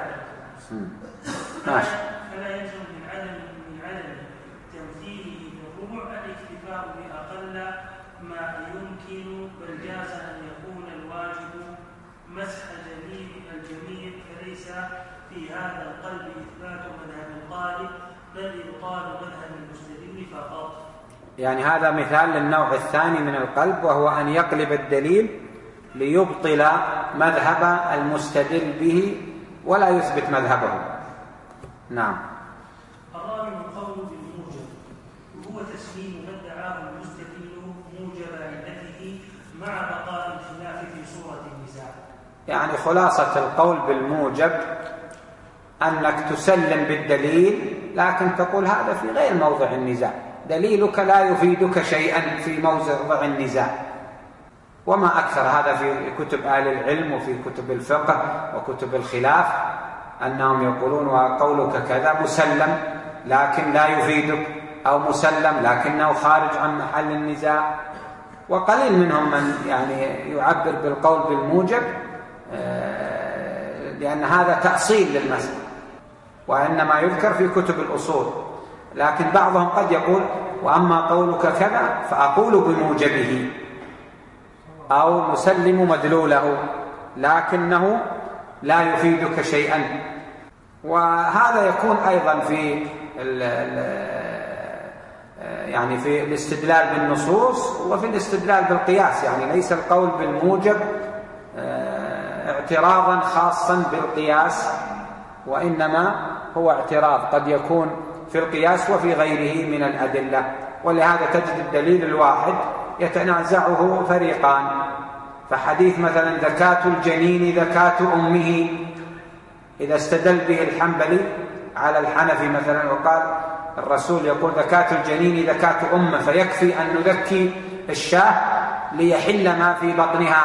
ماشي.
فلا يلزم من عدم من عدم تمثيله بالربع الاكتفاء بأقل ما يمكن، بل جاز أن يكون الواجب مسح جميع الجميع، فليس في هذا القلب إثبات مذهب القالب بل إبطال مذهب المستدل فقط.
يعني هذا مثال للنوع الثاني من القلب، وهو أن يقلب الدليل ليبطل مذهب المستدل به ولا يثبت مذهبه. نعم.
الرابع القول بالموجب، وهو تسليم ما ادعاه المستدل موجب علته مع بقاء الخلاف في صورة النزاع.
يعني خلاصة القول بالموجب أنك تسلم بالدليل، لكن تقول هذا في غير موضع النزاع، دليلك لا يفيدك شيئا في موضع النزاع. وما أكثر هذا في كتب أهل العلم وفي كتب الفقه وكتب الخلاف، أنهم يقولون وقولك كذا مسلم لكن لا يفيدك، أو مسلم لكنه خارج عن محل النزاع. وقليل منهم من يعني يعبر بالقول بالموجب، لأن هذا تأصيل للمسألة، وإنما يذكر في كتب الأصول. لكن بعضهم قد يقول وأما قولك كذا فأقول بموجبه، أو مسلم مدلوله لكنه لا يفيدك شيئا. وهذا يكون أيضا في ال ال يعني في الاستدلال بالنصوص وفي الاستدلال بالقياس. يعني ليس القول بالموجب اعتراضا خاصا بالقياس، وإنما هو اعتراض قد يكون في القياس وفي غيره من الأدلة. ولهذا تجد الدليل الواحد يتنازعه فريقان. فحديث مثلا زكاة الجنين زكاة أمه، إذا استدل به الحنبلي على الحنفي مثلا وقال الرسول يقول زكاة الجنين زكاة أمه، فيكفي أن نزكي الشاة ليحل ما في بطنها.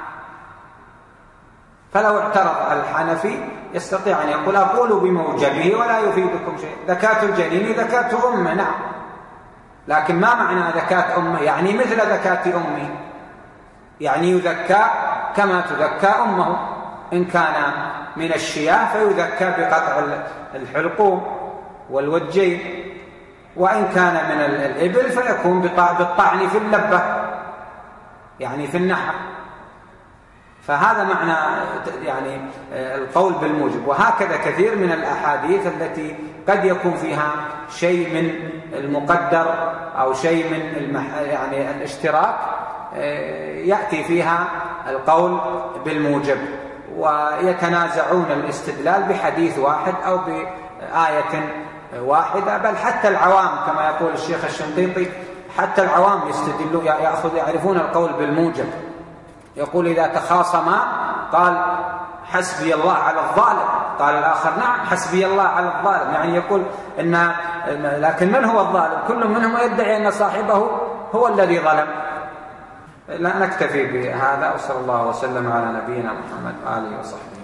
فلو اعترض الحنفي يستطيع أن يقول أقول بموجبه ولا يفيدكم شيء، زكاة الجنين زكاة أمه، نعم، لكن ما معنى زكاة أمه؟ يعني مثل زكاة أمه، يعني يزكى كما تزكى أمه. إن كان من الشياه فيزكى بقطع الحلقوم والوجين، وإن كان من الإبل فيكون بالطعن في اللبة، يعني في النحر. فهذا معنى يعني القول بالموجب. وهكذا كثير من الأحاديث التي قد يكون فيها شيء من المقدر أو شيء من المح... يعني الاشتراك، يأتي فيها القول بالموجب، ويتنازعون الاستدلال بحديث واحد أو بآية واحدة. بل حتى العوام كما يقول الشيخ الشنقيطي، حتى العوام يستدلون يأخذ يعرفون القول بالموجب. يقول إذا تخاصما قال حسبي الله على الظالم، قال الآخر نعم حسبي الله على الظالم، يعني يقول إن لكن من هو الظالم؟ كل منهم يدعي أن صاحبه هو الذي ظلم. لا نكتفي بهذا، وصلى الله وسلم على نبينا محمد وآله وصحبه.